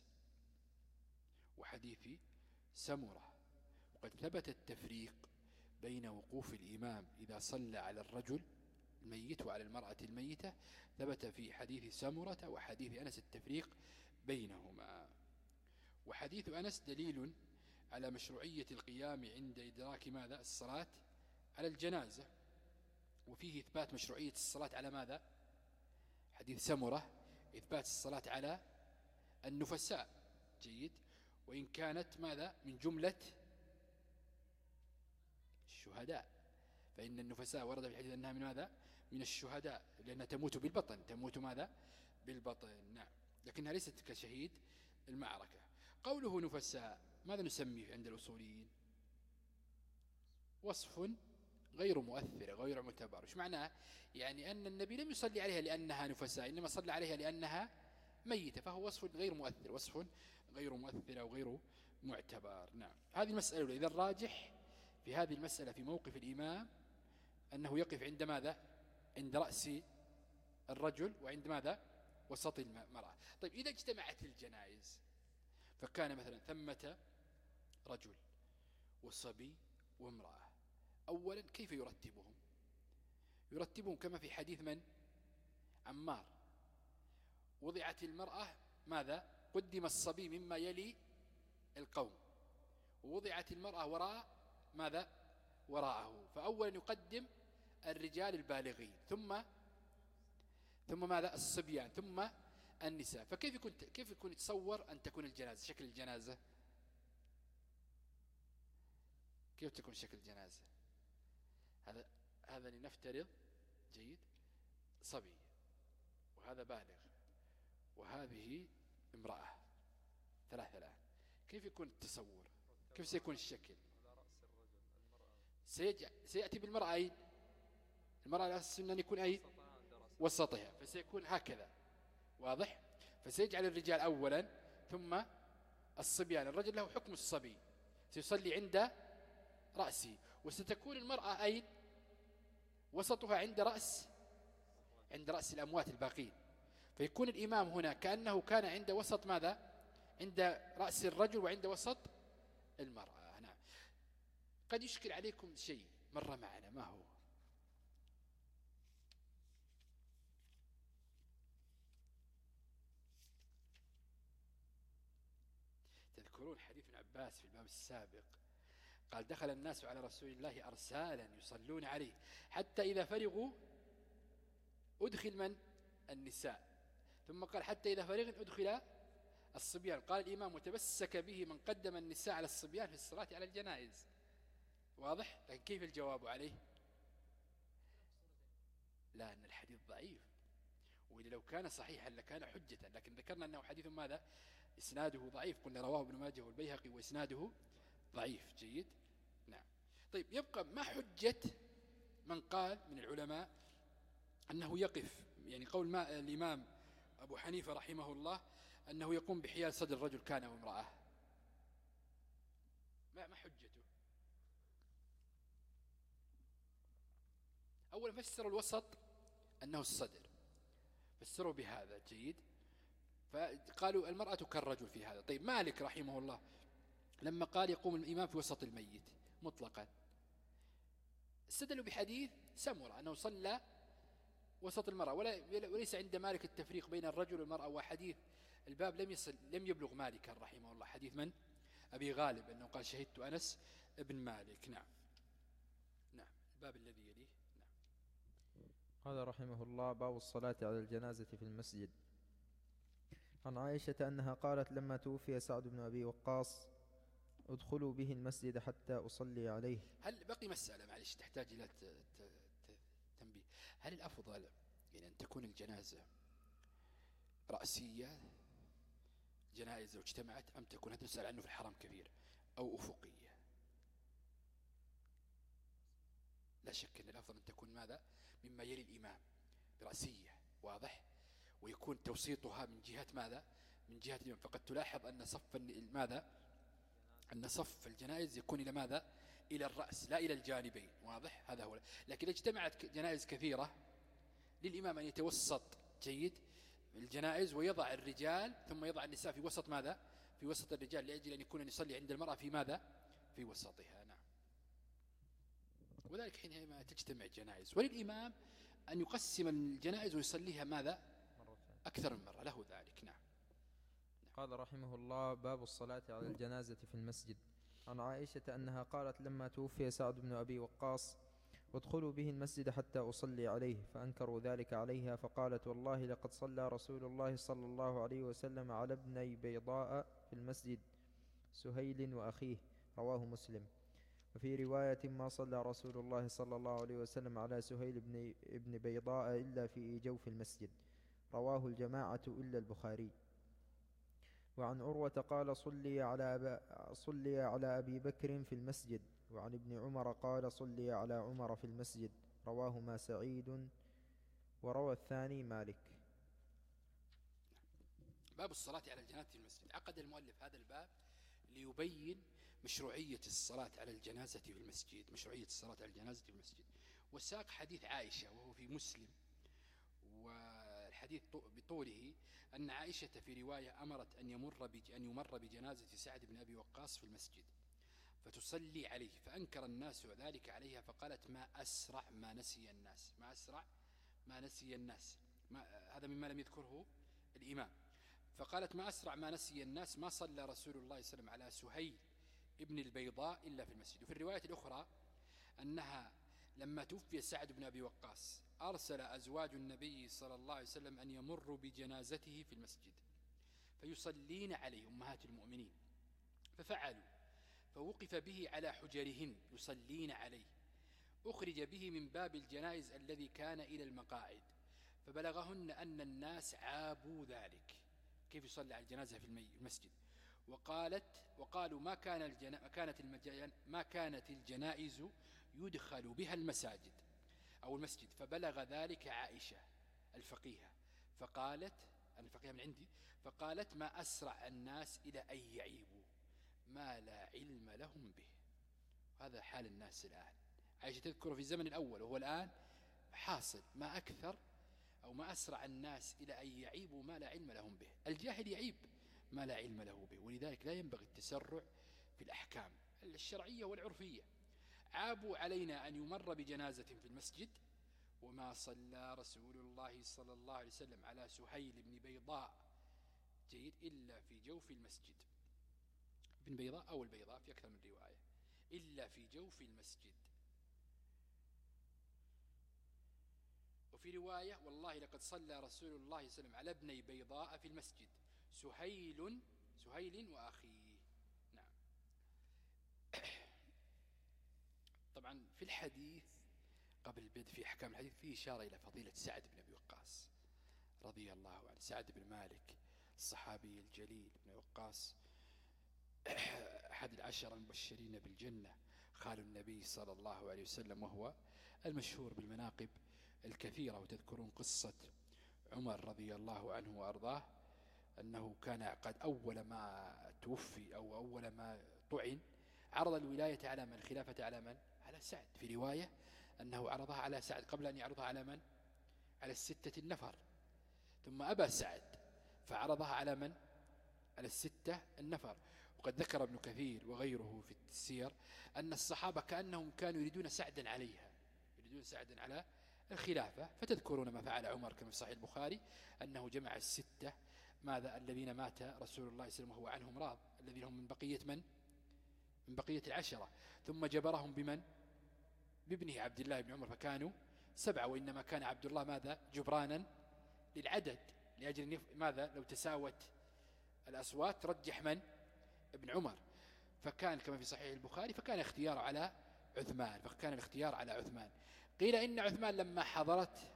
وحديث سمرة. وقد ثبت التفريق بين وقوف الإمام إذا صلى على الرجل الميت وعلى المرأة الميتة، ثبت في حديث سمرة وحديث أنس التفريق بينهما. وحديث أنس دليل على مشروعية القيام عند إدراك ماذا؟ الصلاة على الجنازة، وفيه إثبات مشروعية الصلاة على ماذا؟ حديث سمرة إثبات الصلاة على النفساء. جيد. وإن كانت ماذا؟ من جملة الشهداء، فإن النفساء ورد في الحديث أنها من ماذا؟ من الشهداء، لأنها تموت بالبطن، تموت ماذا؟ بالبطن. نعم. لكنها ليست كشهيد المعركة. قوله نفساء ماذا نسميه عند الأصوليين؟ وصف غير مؤثر غير معتبر. وش معناه؟ يعني أن النبي لم يصلي عليها لأنها نفساء، إنما صلى عليها لأنها ميتة، فهو وصف غير مؤثر، وصف غير مؤثر أو غير معتبر. نعم، هذه المسألة. إذا الراجح في هذه المسألة في موقف الإمام أنه يقف عند ماذا؟ عند رأس الرجل، وعند ماذا؟ وسط المرأة. طيب إذا اجتمعت الجنائز فكان مثلا ثمة رجل وصبي وامرأة، أولا كيف يرتبهم؟ يرتبهم كما في حديث من؟ عمار. وضعت المرأة ماذا؟ قدم الصبي مما يلي القوم، ووضعت المرأة وراء ماذا؟ وراءه. فأولا يقدم الرجال البالغين، ثم ثم ماذا؟ الصبيان، ثم النساء. فكيف يكون كيف يكون يتصور أن تكون الجنازة؟ شكل الجنازة كيف تكون شكل الجنازة؟ هذا هذا لنفترض جيد صبي، وهذا بالغ، وهذه امرأة، ثلاثة الآن. كيف يكون التصور؟ كيف سيكون الشكل؟ سيأتي بالمرأة أين؟ المرأة السنة أن يكون أين؟ وسطها، فسيكون هكذا، واضح؟ فسيجعل الرجال أولا ثم الصبيان. الرجل له حكم الصبي، سيصلي عند رأسه، وستكون المرأة أين؟ وسطها عند رأس عند رأس الأموات الباقين. فيكون الإمام هنا كأنه كان عند وسط ماذا؟ عند رأس الرجل وعند وسط المرأة. نعم. قد يشكل عليكم شيء مرة معنا، ما هو؟ تذكرون حديث ابن عباس في الباب السابق؟ قال دخل الناس على رسول الله أرسالا يصلون عليه حتى إذا فرغوا أدخل من؟ النساء. ثم قال حتى إذا فرغن أدخل الصبيان. قال الإمام وتمسك به من قدم النساء على الصبيان في الصلاة على الجنائز. واضح؟ لكن كيف الجواب عليه؟ لا، أن الحديث ضعيف، وإذا لو كان صحيحا لكان حجة، لكن ذكرنا أنه حديث ماذا؟ إسناده ضعيف. قلنا رواه ابن ماجه والبيهقي وإسناده ضعيف. جيد. نعم. طيب يبقى ما حجة من قال من العلماء أنه يقف، يعني قول ما الإمام أبو حنيفة رحمه الله أنه يقوم بحيال صدر الرجل كان أو امرأة؟ ما ما حجته؟ أولا فسروا الوسط أنه الصدر، فسروا بهذا. جيد. فقالوا المرأة كالرجل في هذا. طيب مالك رحمه الله لما قال يقوم الإمام في وسط الميت مطلقا، استدلوا بحديث سمرة أنه صلى وسط المرأة، وليس عند مالك التفريق بين الرجل والمرأة. وحديث الباب لم يصل لم يبلغ مالكا رحمه الله، حديث من؟ أبي غالب، أنه قال شهدت أنس ابن مالك. نعم. نعم. الباب الذي يليه. نعم. قال رحمه الله باب الصلاة على الجنازة في المسجد. عن عائشة أنها قالت لما توفي سعد بن أبي وقاص ادخلوا به المسجد حتى أصلي عليه. هل بقي مسألة معلش تحتاج إلى تنبيه؟ هل الأفضل يعني أن تكون الجنازة رأسية جنائز لو اجتمعت، أم تكون هذا نسأل عنه في الحرم كبير، أو أفقية؟ لا شك أن الأفضل أن تكون ماذا؟ مما يلي الإمام برأسية، واضح؟ ويكون توسيطها من جهة ماذا؟ من جهة الإمام. فقد تلاحظ أن صف ماذا؟ أن صف الجنائز يكون إلى ماذا؟ إلى الرأس لا إلى الجانبين، واضح؟ هذا هو. لكن اجتمعت جنائز كثيرة للإمام أن يتوسط جيد الجنائز ويضع الرجال ثم يضع النساء في وسط ماذا؟ في وسط الرجال، لأجل أن يكون يصلي عند المرأة في ماذا؟ في وسطها. نعم. وذلك حينما تجتمع جنائز، وللإمام أن يقسم الجنائز ويصليها ماذا؟ أكثر من مرة، له ذلك. نعم. قال رحمه الله باب الصلاة على الجنازة في المسجد. عن عائشة أنها قالت لما توفي سعد بن أبي وقاص وادخلوا به المسجد حتى أصلي عليه، فأنكروا ذلك عليها، فقالت والله لقد صلى رسول الله صلى الله عليه وسلم على ابني بيضاء في المسجد سهيل وأخيه، رواه مسلم. وفي رواية ما صلى رسول الله صلى الله عليه وسلم على سهيل بن ابن بيضاء إلا في جوف المسجد، رواه الجماعة إلا البخاري. وعن عروة قال صلي على, أبا صلي على أبي بكر في المسجد. وعن ابن عمر قال صلي على عمر في المسجد. رواهما سعيد وروى الثاني مالك. باب الصلاة على الجنازة في المسجد. عقد المؤلف هذا الباب ليبين مشروعية الصلاة على الجنازة في المسجد، مشروعية الصلاة على الجنازة في المسجد. وساق حديث عائشة وهو في مسلم، والحديث بطوله أن عائشة في رواية أمرت أن يمر أن يمر بجنازة سعد بن أبي وقاص في المسجد فتصلي عليه، فأنكر الناس ذلك عليها فقالت ما أسرع ما نسي الناس، ما أسرع ما نسي الناس، ما هذا مما لم يذكره الإمام. فقالت ما أسرع ما نسي الناس ما صلى رسول الله صلى الله عليه وسلم على سهيل ابن البيضاء إلا في المسجد. وفي الرواية الأخرى أنها لما توفي سعد بن أبي وقاص أرسل أزواج النبي صلى الله عليه وسلم أن يمروا بجنازته في المسجد فيصلين عليه أمهات المؤمنين، ففعلوا، فوقف به على حجرهن يصلين عليه، أخرج به من باب الجنائز الذي كان إلى المقاعد، فبلغهن أن الناس عابوا ذلك، كيف يصلي على الجنازة في المسجد. وقالت وقالوا ما كان الجنا كانت ما كانت الجنائز يدخل بها المساجد أو المسجد، فبلغ ذلك عائشة الفقيهة فقالت الفقيهة من عندي فقالت ما أسرع الناس إلى أن يعيبوا ما لا علم لهم به. هذا حال الناس الآن. عائشة تذكر في الزمن الأول وهو الآن حاصل، ما أكثر أو ما أسرع الناس إلى أن يعيبوا ما لا علم لهم به. الجاهل يعيب ما لا علم له به، ولذلك لا ينبغي التسرع في الأحكام الشرعية والعرفية. عابوا علينا أن يمر بجنازة في المسجد وما صلى رسول الله صلى الله عليه وسلم على سهيل بن بيضاء جيد إلا في جوف المسجد، بن بيضاء أو البيضاء في أكثر من رواية، إلا في جوف المسجد. وفي رواية والله لقد صلى رسول الله صلى الله عليه وسلم على ابني بيضاء في المسجد سهيل سهيل وأخيه. نعم. طبعا في الحديث قبل البدء في أحكام الحديث فيه إشارة إلى فضيلة سعد بن أبي وقاص رضي الله عنه. سعد بن مالك الصحابي الجليل بن وقاص أحد العشر المبشرين بالجنة، خال النبي صلى الله عليه وسلم، وهو المشهور بالمناقب الكثيرة. وتذكرون قصة عمر رضي الله عنه وأرضاه أنه كان قد أول ما توفي أو أول ما طعن عرض الولاية على من، الخلافة على من؟ على سعد. في رواية أنه عرضها على سعد قبل أن يعرضها على من؟ على الستة النفر، ثم أبى سعد فعرضها على من؟ على الستة النفر. وقد ذكر ابن كثير وغيره في السير أن الصحابة كأنهم كانوا يريدون سعدا عليها، يريدون سعدا على الخلافة. فتذكرون ما فعل عمر كما في صحيح البخاري أنه جمع الستة ماذا الذين مات رسول الله صلى الله عليه وسلم وهو عنهم راض، الذين هم من بقية من؟ من بقية العشرة، ثم جبرهم بمن؟ بابنه عبد الله بن عمر فكانوا سبعة. وإنما كان عبد الله ماذا؟ جبرانا للعدد، لأجل ماذا؟ لو تساوت الأصوات رجح من؟ ابن عمر. فكان كما في صحيح البخاري فكان اختيار على عثمان، فكان الاختيار على عثمان. قيل إن عثمان لما حضرت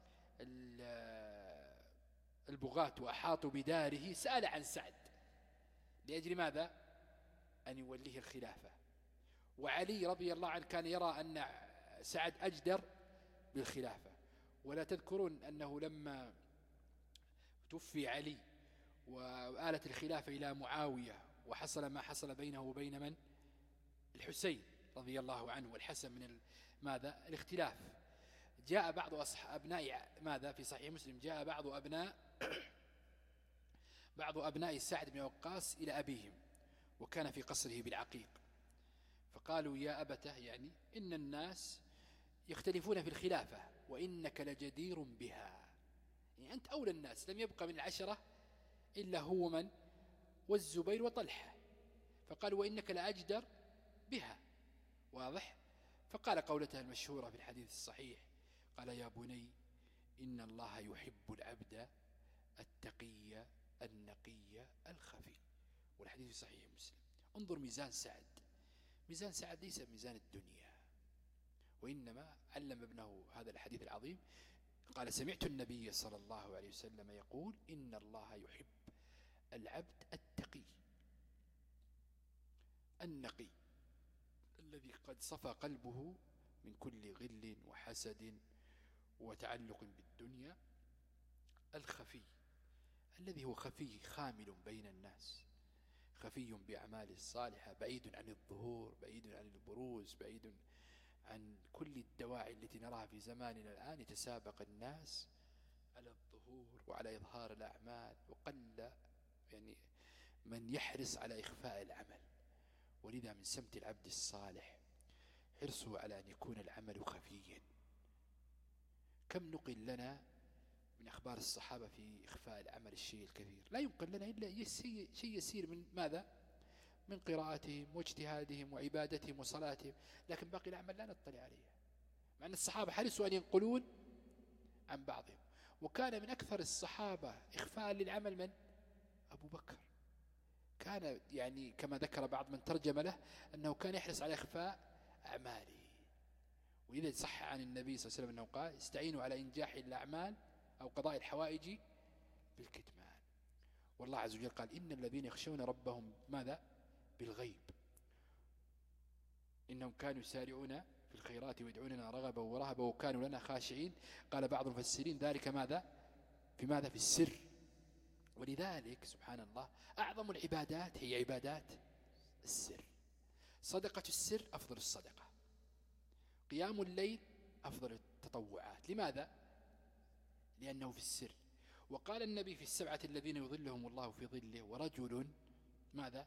البغاة وأحاطوا بداره سأل عن سعد لأجل ماذا؟ أن يوليه الخلافة. وعلي رضي الله عنه كان يرى أن سعد أجدر بالخلافة. ولا تذكرون أنه لما توفي علي وآلت الخلافة إلى معاوية وحصل ما حصل بينه وبين من؟ الحسين رضي الله عنه والحسن من ماذا؟ الاختلاف. جاء بعض أصحاب أبناء ماذا؟ في صحيح مسلم جاء بعض أبناء بعض أبناء سعد بن وقاص إلى أبيهم وكان في قصره بالعقيق، فقالوا يا أبته يعني إن الناس يختلفون في الخلافة وإنك لجدير بها، يعني أنت أولى الناس، لم يبقى من العشرة إلا هو من؟ والزبير وطلحة. فقالوا وإنك لأجدر بها، واضح؟ فقال قولتها المشهورة في الحديث الصحيح قال يا بني إن الله يحب العبد التقي النقي الخفي، والحديث في صحيح مسلم. انظر ميزان سعد، ميزان سعد ليس ميزان الدنيا، وإنما علم ابنه هذا الحديث العظيم. قال سمعت النبي صلى الله عليه وسلم يقول إن الله يحب العبد التقي النقي الذي قد صفى قلبه من كل غل وحسد وتعلق بالدنيا. الخفي الذي هو خفي خامل بين الناس، خفي بأعماله الصالحة، بعيد عن الظهور، بعيد عن البروز، بعيد عن كل الدواعي التي نراها في زماننا الآن. يتسابق الناس على الظهور وعلى إظهار الأعمال، وقل يعني من يحرص على إخفاء العمل. ولذا من سمت العبد الصالح حرصه على أن يكون العمل خفيا. كم نقل لنا من أخبار الصحابة في إخفاء العمل الشيء الكثير، لا ينقل لنا إلا شيء يسير من ماذا؟ من قراءتهم واجتهادهم وعبادتهم وصلاتهم، لكن باقي الأعمال لا نطلع عليها، مع أن الصحابة حرصوا أن ينقلون عن بعضهم. وكان من أكثر الصحابة إخفاء للعمل من؟ أبو بكر. كان يعني كما ذكر بعض من ترجم له أنه كان يحرص على إخفاء أعماله. وإذا صح عن النبي صلى الله عليه وسلم أنه قال: استعينوا على إنجاح الأعمال أو قضاء الحوائج بالكتمان. والله عز وجل قال: إن الذين يخشون ربهم ماذا؟ بالغيب إنهم كانوا يسارعون في الخيرات ويدعوننا رغبا ورهبا وكانوا لنا خاشعين. قال بعض المفسرين: ذلك ماذا؟ في ماذا؟ في السر. ولذلك سبحان الله أعظم العبادات هي عبادات السر. صدقة السر أفضل الصدقة، قيام الليل أفضل التطوعات. لماذا؟ لأنه في السر. وقال النبي: في السبعة الذين يظلهم الله في ظله ورجل ماذا؟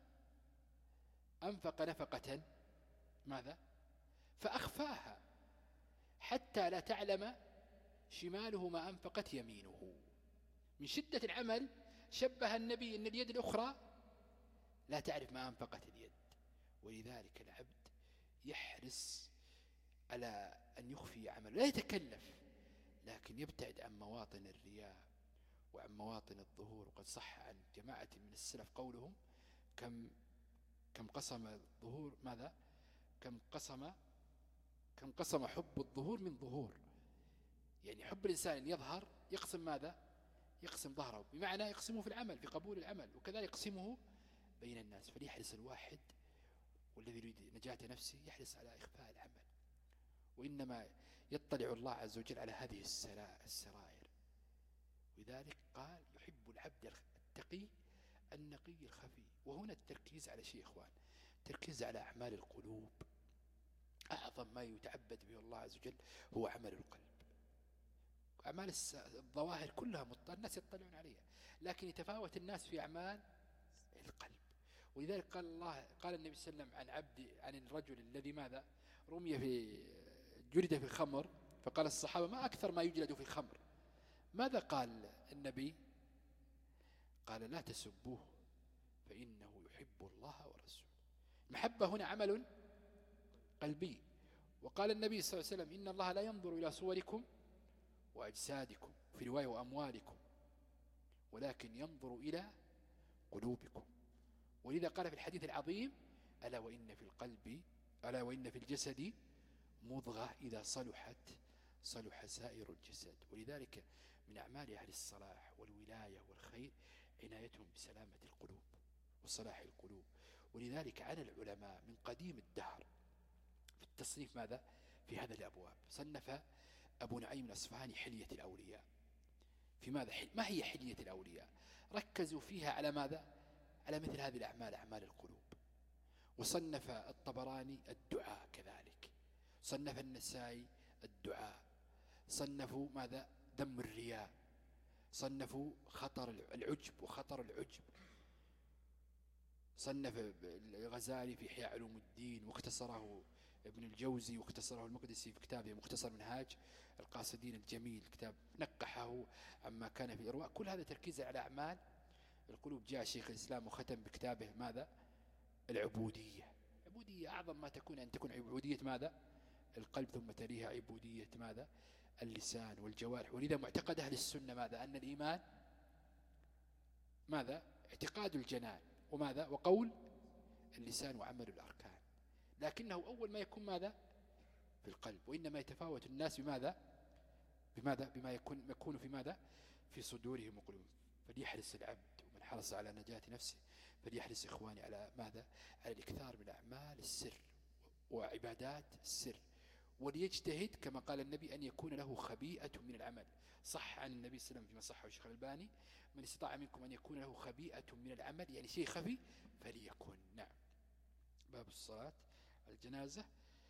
أنفق نفقة ماذا؟ فأخفاها حتى لا تعلم شماله ما أنفقت يمينه. من شدة العمل شبه النبي أن اليد الأخرى لا تعرف ما أنفقت اليد. ولذلك العبد يحرص على أن يخفي عمله، لا يتكلف، لكن يبتعد عن مواطن الرياء وعن مواطن الظهور. وقد صح عن جماعة من السلف قولهم: كم كم قسم الظهور ماذا؟ كم قسم كم قسم حب الظهور من ظهور. يعني حب الإنسان أن يظهر يقسم ماذا؟ يقسم ظهره، بمعنى يقسمه في العمل، في قبول العمل، وكذلك يقسمه بين الناس. فليحرص الواحد والذي يريد نجاة نفسه يحرص على إخفاء العمل، وإنما يطلع الله عز وجل على هذه السرائر. لذلك قال: يحب العبد التقي النقي الخفي. وهنا التركيز على شيء إخوان، تركيز على أعمال القلوب. أعظم ما يتعبد به الله عز وجل هو عمل القلب. أعمال الظواهر كلها الناس يطلعون عليها، لكن يتفاوت الناس في أعمال القلب. ولذلك قال الله قال النبي صلى الله عليه وسلم عن عبد عن الرجل الذي ماذا؟ رمي في جلد في الخمر، فقال الصحابة: ما أكثر ما يجلد في الخمر؟ ماذا قال النبي؟ قال: لا تسبوه فإنه يحب الله ورسوله. المحبة هنا عمل قلبي. وقال النبي صلى الله عليه وسلم: إن الله لا ينظر إلى صوركم وأجسادكم، في رواية وأموالكم، ولكن ينظر إلى قلوبكم. ولذا قال في الحديث العظيم: ألا وإن في القلب ألا وإن في الجسد مضغة إذا صلحت صلح سائر الجسد. ولذلك من أعمال أهل الصلاح والولاية والخير عنايتهم بسلامة القلوب وصلاح القلوب. ولذلك على العلماء من قديم الدهر في التصنيف ماذا؟ في هذا الأبواب. صنف أبو نعيم الأصفهاني حلية الأولياء. في ماذا؟ ما هي حلية الأولياء؟ ركزوا فيها على ماذا؟ على مثل هذه الأعمال، أعمال القلوب. وصنف الطبراني الدعاء كذلك، صنف النسائي الدعاء، صنفوا ماذا؟ ذم الرياء، صنفوا خطر العجب وخطر العجب، صنف الغزالي في إحياء علوم الدين، واختصره ابن الجوزي واختصره المقدسي في كتابه مختصر منهاج القاصدين الجميل، كتاب نقحه عما كان في الإرواء. كل هذا تركيز على أعمال القلوب. جاء شيخ الإسلام وختم بكتابه ماذا؟ العبودية. عبودية أعظم ما تكون أن تكون عبودية ماذا؟ القلب، ثم تليها عبودية ماذا؟ اللسان والجوارح. ولذا معتقد أهل السنة ماذا؟ أن الإيمان ماذا؟ اعتقاد الجنان وماذا؟ وقول اللسان وعمل الأركان، لكنه أول ما يكون ماذا؟ في القلب. وإنما يتفاوت الناس بماذا؟ بماذا؟ بما يكون يكون في ماذا؟ في صدورهم وقلوبهم. فليحرص العبد ومن حرص على نجاة نفسه فليحرص إخواني على ماذا؟ على الإكثار من أعمال السر وعبادات السر، وليجتهد كما قال النبي أن يكون له خبيئة من العمل. صح عن النبي صلى الله عليه وسلم فيما صحه الشيخ الألباني: من استطاع منكم أن يكون له خبيئة من العمل، يعني شيء خفي فليكن. نعم. باب الصلاة الجنازة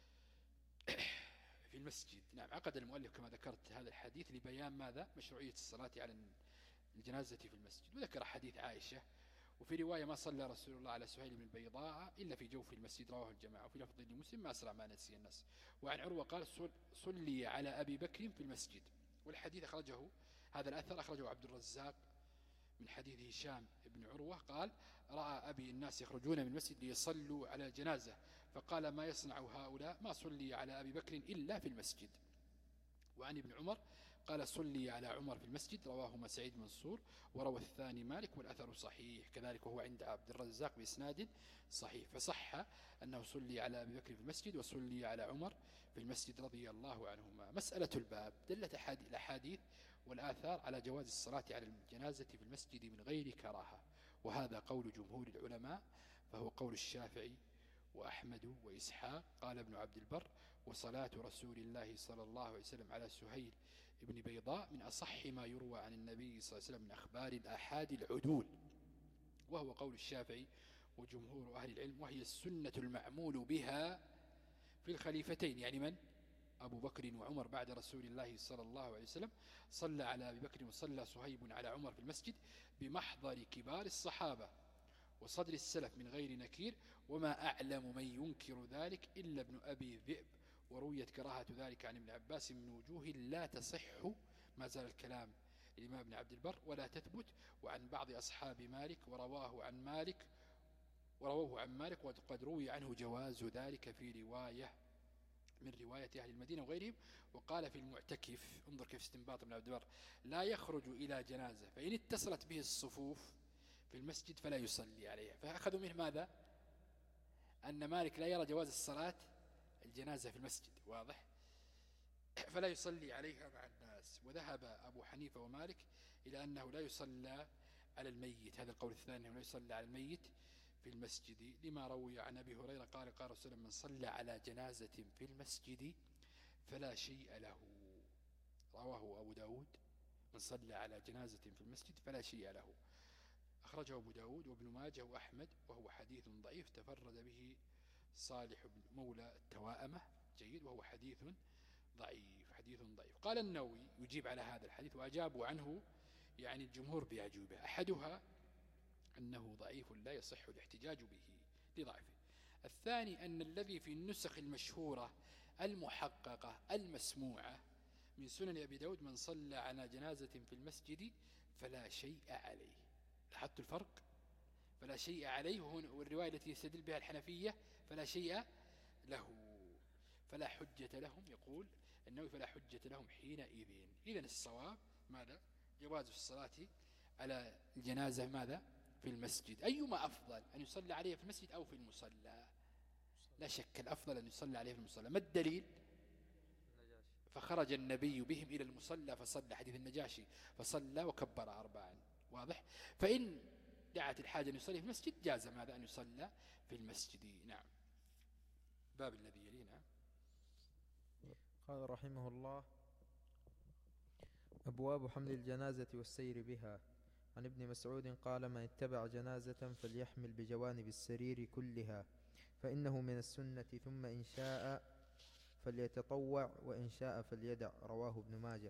في المسجد. نعم، عقد المؤلف كما ذكرت هذا الحديث لبيان ماذا؟ مشروعية الصلاة على الجنازة في المسجد، وذكر حديث عائشة. وفي رواية: ما صلى رسول الله على سهيل بن البيضاء إلا في جوف المسجد، رواه الجماعة. وفي لفظ لمسلم: ما أسرع ما نسي الناس. وعن عروة قال: صلي على أبي بكر في المسجد. والحديث أخرجه، هذا الأثر أخرجه عبد الرزاق من حديث هشام بن عروة قال: رأى أبي الناس يخرجون من المسجد ليصلوا على الجنازة، فقال: ما يصنع هؤلاء؟ ما صلي على أبي بكر إلا في المسجد. وعن ابن عمر قال: صلي على عمر في المسجد، رواهما سعيد منصور، وروى الثاني مالك، والأثر صحيح كذلك، وهو عند عبد الرزاق بإسناد صحيح. فصح أنه صلي على أبي بكر في المسجد وصلي على عمر في المسجد رضي الله عنهما. مسألة الباب: دلت الأحاديث والآثار على جواز الصلاة على الجنازة في المسجد من غير كراهة، وهذا قول جمهور العلماء، فهو قول الشافعي وأحمد وإسحاق. قال ابن عبد البر: وصلاة رسول الله صلى الله عليه وسلم على سهيل ابن بيضاء من أصح ما يروى عن النبي صلى الله عليه وسلم من أخبار الآحاد العدول، وهو قول الشافعي وجمهور أهل العلم، وهي السنة المعمول بها في الخليفتين، يعني من؟ أبو بكر وعمر بعد رسول الله صلى الله عليه وسلم. صلى على أبي بكر وصلى صهيب على عمر في المسجد بمحضر كبار الصحابة وصدر السلف من غير نكير، وما أعلم من ينكر ذلك إلا ابن أبي ذئب. ورويت كراهة ذلك عن ابن عباس من وجوه لا تصح، ما زال الكلام الإمام ابن عبد البر، ولا تثبت، وعن بعض أصحاب مالك، ورواه عن مالك ورواه عن مالك وقد روي عنه جواز ذلك في رواية من رواية أهل المدينة وغيرهم. وقال في المعتكف، انظر كيف استنباط ابن عبد البر: لا يخرج إلى جنازة فإن اتصلت به الصفوف في المسجد فلا يصلي عليها. فأخذوا منه ماذا؟ أن مالك لا يرى جواز الصلاة الجنازة في المسجد، واضح؟ فلا يصلي عليها مع الناس. وذهب أبو حنيفة ومالك إلى أنه لا يصلى على الميت، هذا القول الثاني، لا يصلى على الميت في المسجد، لما روي عن أبي هريرة قال: قال رسول الله: من صلى على جنازة في المسجد فلا شيء له. رواه أبو داود: من صلى على جنازة في المسجد فلا شيء له. أخرجه أبو داود وابن ماجه وأحمد، وهو حديث ضعيف تفرد به صالح بن مولى التوائمة، جيد، وهو حديث ضعيف حديث ضعيف. قال النووي يجيب على هذا الحديث، وأجابوا عنه يعني الجمهور بأجوبة: أحدها أنه ضعيف لا يصح الاحتجاج به لضعفه. الثاني أن الذي في النسخ المشهورة المحققة المسموعة من سنن أبي داود: من صلى على جنازة في المسجد فلا شيء عليه. لاحظت الفرق؟ فلا شيء عليه، والرواية التي يستدل بها الحنفية: فلا شيء له، فلا حجة لهم. يقول النووي: فلا حجة لهم حينئذ. إذن الصواب ماذا؟ جواز الصلاة على الجنازة ماذا؟ في المسجد. أيما أفضل، أن يصلى عليه في المسجد أو في المصلى؟ لا شك الأفضل أن يصلى عليه في المصلى. ما الدليل؟ فخرج النبي بهم إلى المصلى فصلى، حديث النجاشي، فصلى وكبر أربعا، واضح؟ فإن دعت الحاجة أن يصلي في المسجد جاز ماذا؟ أن يصلى في المسجد. نعم. باب الذي يلينا. قال رحمه الله: أبواب حمل الجنازة والسير بها. عن ابن مسعود قال: من اتبع جنازة فليحمل بجوانب السرير كلها، فإنه من السنة، ثم إن شاء فليتطوع وإن شاء فليدع. رواه ابن ماجه.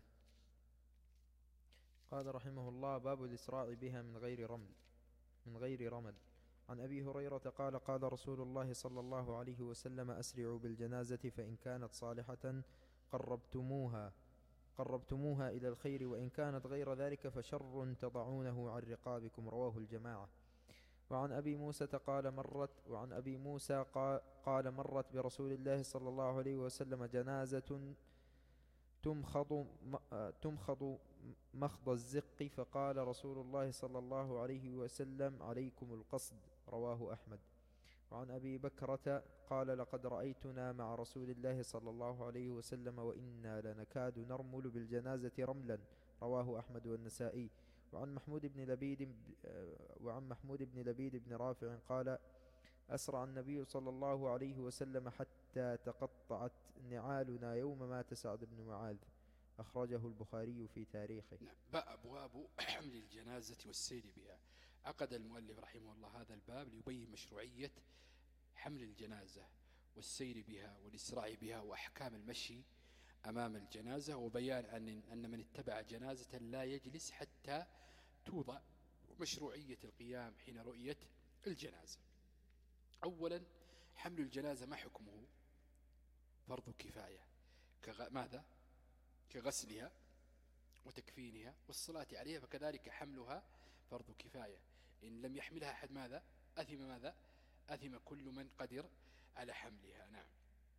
قال رحمه الله: باب الإسراع بها من غير رمل من غير رمل. عن أبي هريرة قال: قال رسول الله صلى الله عليه وسلم: أسرعوا بالجنازة فإن كانت صالحة قربتموها قربتموها إلى الخير، وإن كانت غير ذلك فشر تضعونه عن رقابكم. رواه الجماعة. وعن أبي موسى قال مرت وعن أبي موسى قال مرت برسول الله صلى الله عليه وسلم جنازة تمخض تمخض مخض الزق، فقال رسول الله صلى الله عليه وسلم: عليكم القصد. رواه أحمد. وعن أبي بكرة قال: لقد رأيتنا مع رسول الله صلى الله عليه وسلم وإنا لنكاد نرمل بالجنازة رملا. رواه أحمد والنسائي. وعن محمود بن لبيد وعن محمود بن لبيد بن رافع قال أسرع النبي صلى الله عليه وسلم حتى تقطعت نعالنا يوم مات سعد بن معاذ. أخرجه البخاري في تاريخه. نعم. أبواب حمل الجنازة والسير بها. عقد المؤلف رحمه الله هذا الباب ليبين مشروعية حمل الجنازة والسير بها والإسراع بها وأحكام المشي أمام الجنازة، وبيان أن أن من اتبع جنازة لا يجلس حتى توضع، ومشروعية القيام حين رؤية الجنازة. أولا، حمل الجنازة ما حكمه؟ فرض كفاية. كغ... ماذا؟ كغسلها وتكفينها والصلاة عليها، فكذلك حملها فرض كفاية. إن لم يحملها أحد ماذا؟ أثم ماذا؟ أثم كل من قدر على حملها. نعم.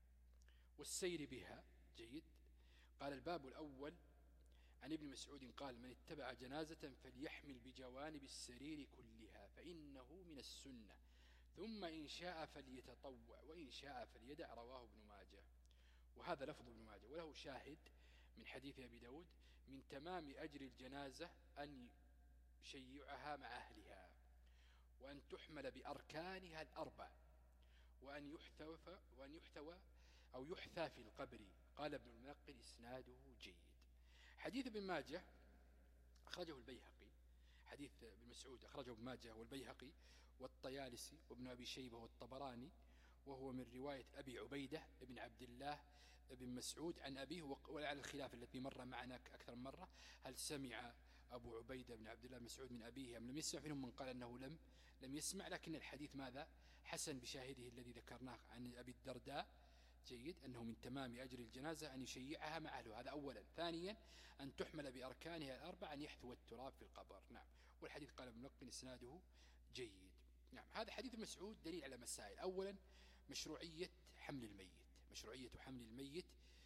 والسير بها جيد. قال الباب الأول عن ابن مسعود قال من اتبع جنازة فليحمل بجوانب السرير كلها فإنه من السنة، ثم إن شاء فليتطوع وإن شاء فليدع. رواه ابن ماجه. وهذا لفظ ابن ماجه، وله شاهد من حديث أبي داود من تمام أجر الجنازة أن يشيعها مع أهلها، وأن تحمل بأركانها الأربع، وأن يحتوى وأن يحتوى أو يحثى في القبر. قال ابن المنقل إسناده جيد. حديث ابن ماجه أخرجه البيهقي، حديث ابن مسعود أخرجه ابن ماجه والبيهقي والطيالسي وابن أبي شيبة والطبراني، وهو من رواية أبي عبيدة ابن عبد الله ابن مسعود عن أبيه. وعلى الخلاف التي مر معنا أكثر من مرة، هل سمع أبو عبيدة بن عبد الله مسعود من أبيه أم لم يسمع؟ منهم من قال أنه لم لم يسمع، لكن الحديث ماذا؟ حسن بشاهده الذي ذكرناه عن أبي الدرداء جيد، أنه من تمام أجر الجنازة أن يشيعها مع أهله. هذا أولا. ثانيا، أن تحمل بأركانها الأربع، أن يحثو التراب في القبر. نعم. والحديث قال ابن ملقن إسناده جيد. نعم. هذا حديث مسعود دليل على مسائل. أولا، مشروعية حمل الميت، مشروعية حمل الميت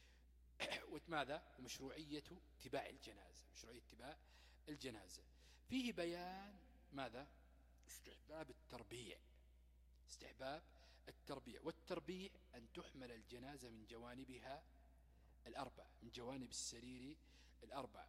وماذا؟ ومشروعية اتباع الجنازة، مشروعية اتباع الجنازة. فيه بيان ماذا؟ استحباب التربيع، استحباب التربيع. والتربيع أن تحمل الجنازة من جوانبها الأربع، من جوانب السرير الأربع.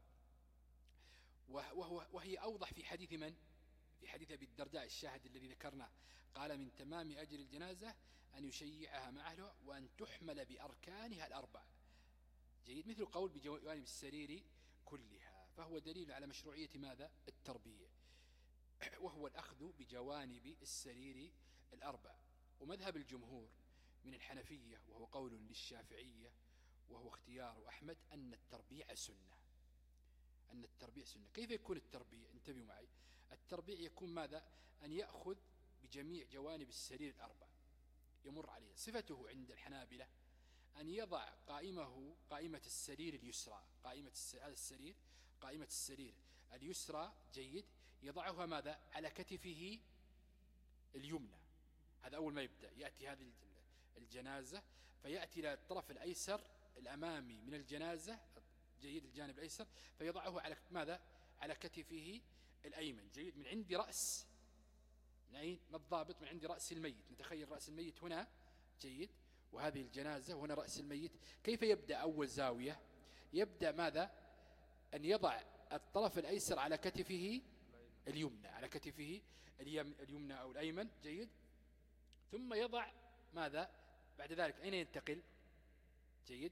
وهو وهي أوضح في حديث من؟ في حديث أبي الدرداء الشاهد الذي ذكرناه. قال من تمام أجر الجنازة أن يشيعها مع أهله وأن تحمل بأركانها الأربع جيد، مثل قول بجوانب السرير كلها. فهو دليل على مشروعية ماذا؟ التربية، وهو الأخذ بجوانب السرير الأربع. ومذهب الجمهور من الحنفية وهو قول للشافعية وهو اختيار أحمد أن التربيع سنة، أن التربيع سنة. كيف يكون التربيع؟ انتبهوا معي. التربيع يكون ماذا؟ أن يأخذ بجميع جوانب السرير الأربع يمر عليه. صفته عند الحنابلة أن يضع قائمه قائمة السرير اليسرى، قائمة هذا السرير قائمة السرير اليسرى جيد، يضعها ماذا؟ على كتفه اليمنى. هذا أول ما يبدأ، يأتي هذه الجنازة فيأتي إلى الطرف الأيسر الأمامي من الجنازة جيد، الجانب الأيسر، فيضعه على ماذا؟ على كتفه الأيمن جيد، من عند رأس، من أين؟ ما الضابط؟ من عند رأس الميت. نتخيل رأس الميت هنا جيد، وهذه الجنازة وهنا رأس الميت. كيف يبدأ أول زاوية؟ يبدأ ماذا؟ أن يضع الطرف الأيسر على كتفه اليمنى، على كتفه اليمنى أو الأيمن جيد، ثم يضع ماذا؟ بعد ذلك أين ينتقل؟ جيد،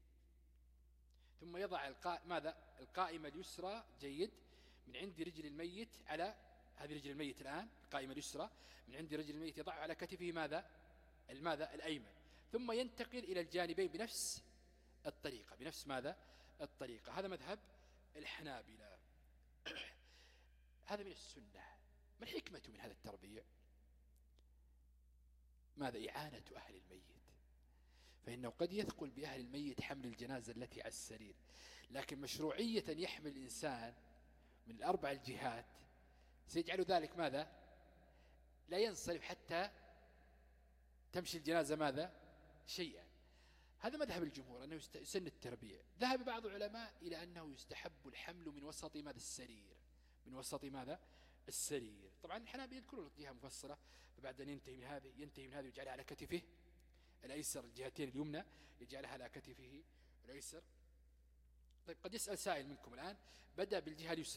ثم يضع القا... ماذا؟ القائمة اليسرى جيد من عند رجل الميت، على هذه رجل الميت الآن القائمة اليسرى من عند رجل الميت يضع على كتفه ماذا؟ الماذا؟ الأيمن، ثم ينتقل إلى الجانبين بنفس الطريقة، بنفس ماذا؟ الطريقة. هذا مذهب الحنابلة. هذا من السنة. ما الحكمة من هذا التربيع؟ ماذا؟ إعانة أهل الميت، فإنه قد يثقل بأهل الميت حمل الجنازة التي على السرير، لكن مشروعية أن يحمل الإنسان من الأربع الجهات سيجعل ذلك ماذا؟ لا ينصرف حتى تمشي الجنازة ماذا؟ شيئا. هذا مذهب الجمهور أنه يسن التربيع. ذهب بعض العلماء إلى أنه يستحب الحمل من وسط ماذا؟ السرير، من وسط ماذا؟ السرير. طبعا الحنابلة يذكرون الجهة مفصلة، فبعد أن ينتهي من هذه ينتهي من هذه ويجعلها على كتفه الأيسر، الجهتين اليمنى يجعلها على كتفه الأيسر. طيب قد يسأل سائل منكم الآن، بدأ بالجهة اليسرى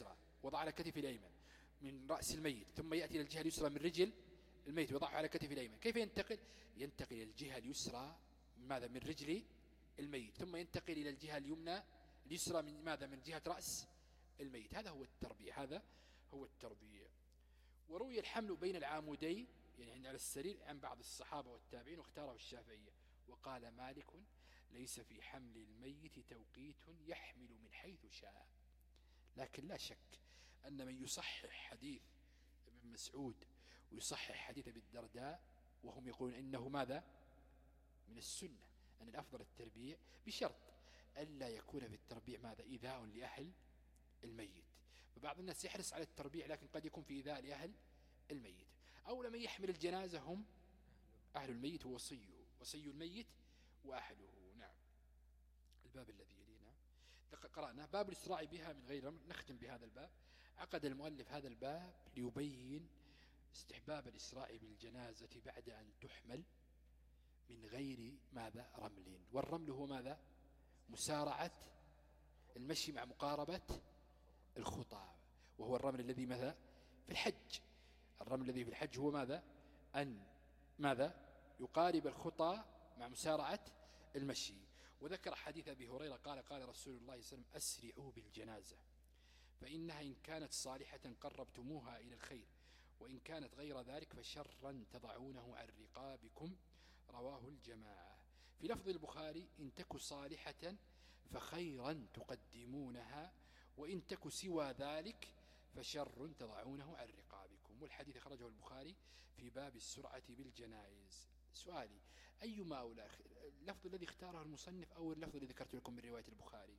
وضع على كتف الأيمن من رأس الميت، ثم يأتي إلى الجهة اليسرى من رجل الميت ويضعه على كتف الأيمن. كيف ينتقل؟ ينتقل إلى الجهة اليسرى ماذا من رجل الميت، ثم ينتقل إلى الجهة اليمنى اليسرى من ماذا من جهة رأس الميت. هذا هو التربيع، هذا هو التربيع. وروي الحمل بين العامودين يعني على السرير عن بعض الصحابة والتابعين، واختاره الشافعية. وقال مالك ليس في حمل الميت توقيت يحمل من حيث شاء. لكن لا شك أن من يصحح حديث ابن مسعود ويصحح حديث ابن الدرداء وهم يقولون إنه ماذا من السنة أن الأفضل التربيع، بشرط ألا يكون في التربيع ماذا إيذاء لأهل الميت. فبعض الناس يحرص على التربيع لكن قد يكون في إيذاء لأهل الميت. أو لمن يحمل الجنازة هم أهل الميت ووصيه، وصي الميت وأهله. نعم. الباب الذي يلينا قرأنا باب الإسراع بها من غير أمر. نختم بهذا الباب. عقد المؤلف هذا الباب ليبين استحباب الإسراع بالجنازة بعد أن تحمل من غير ماذا رمل. والرمل هو ماذا مسارعة المشي مع مقاربة الخطى، وهو الرمل الذي ماذا في الحج. الرمل الذي في الحج هو ماذا أن ماذا يقارب الخطى مع مسارعة المشي. وذكر حديث أبي هريرة قال قال رسول الله صلى الله عليه وسلم أسرعوا بالجنازة فإنها إن كانت صالحة قربتموها إلى الخير، وإن كانت غير ذلك فشرا تضعونه عن رقابكم. رواه الجماعة. في لفظ البخاري إن تك صالحة فخيرا تقدمونها، وإن تك سوى ذلك فشر تضعونه عن رقابكم. والحديث خرجه البخاري في باب السرعة بالجنائز. سؤالي أيما أولى، اللفظ الذي اختاره المصنف أو اللفظ الذي ذكرت لكم من رواية البخاري؟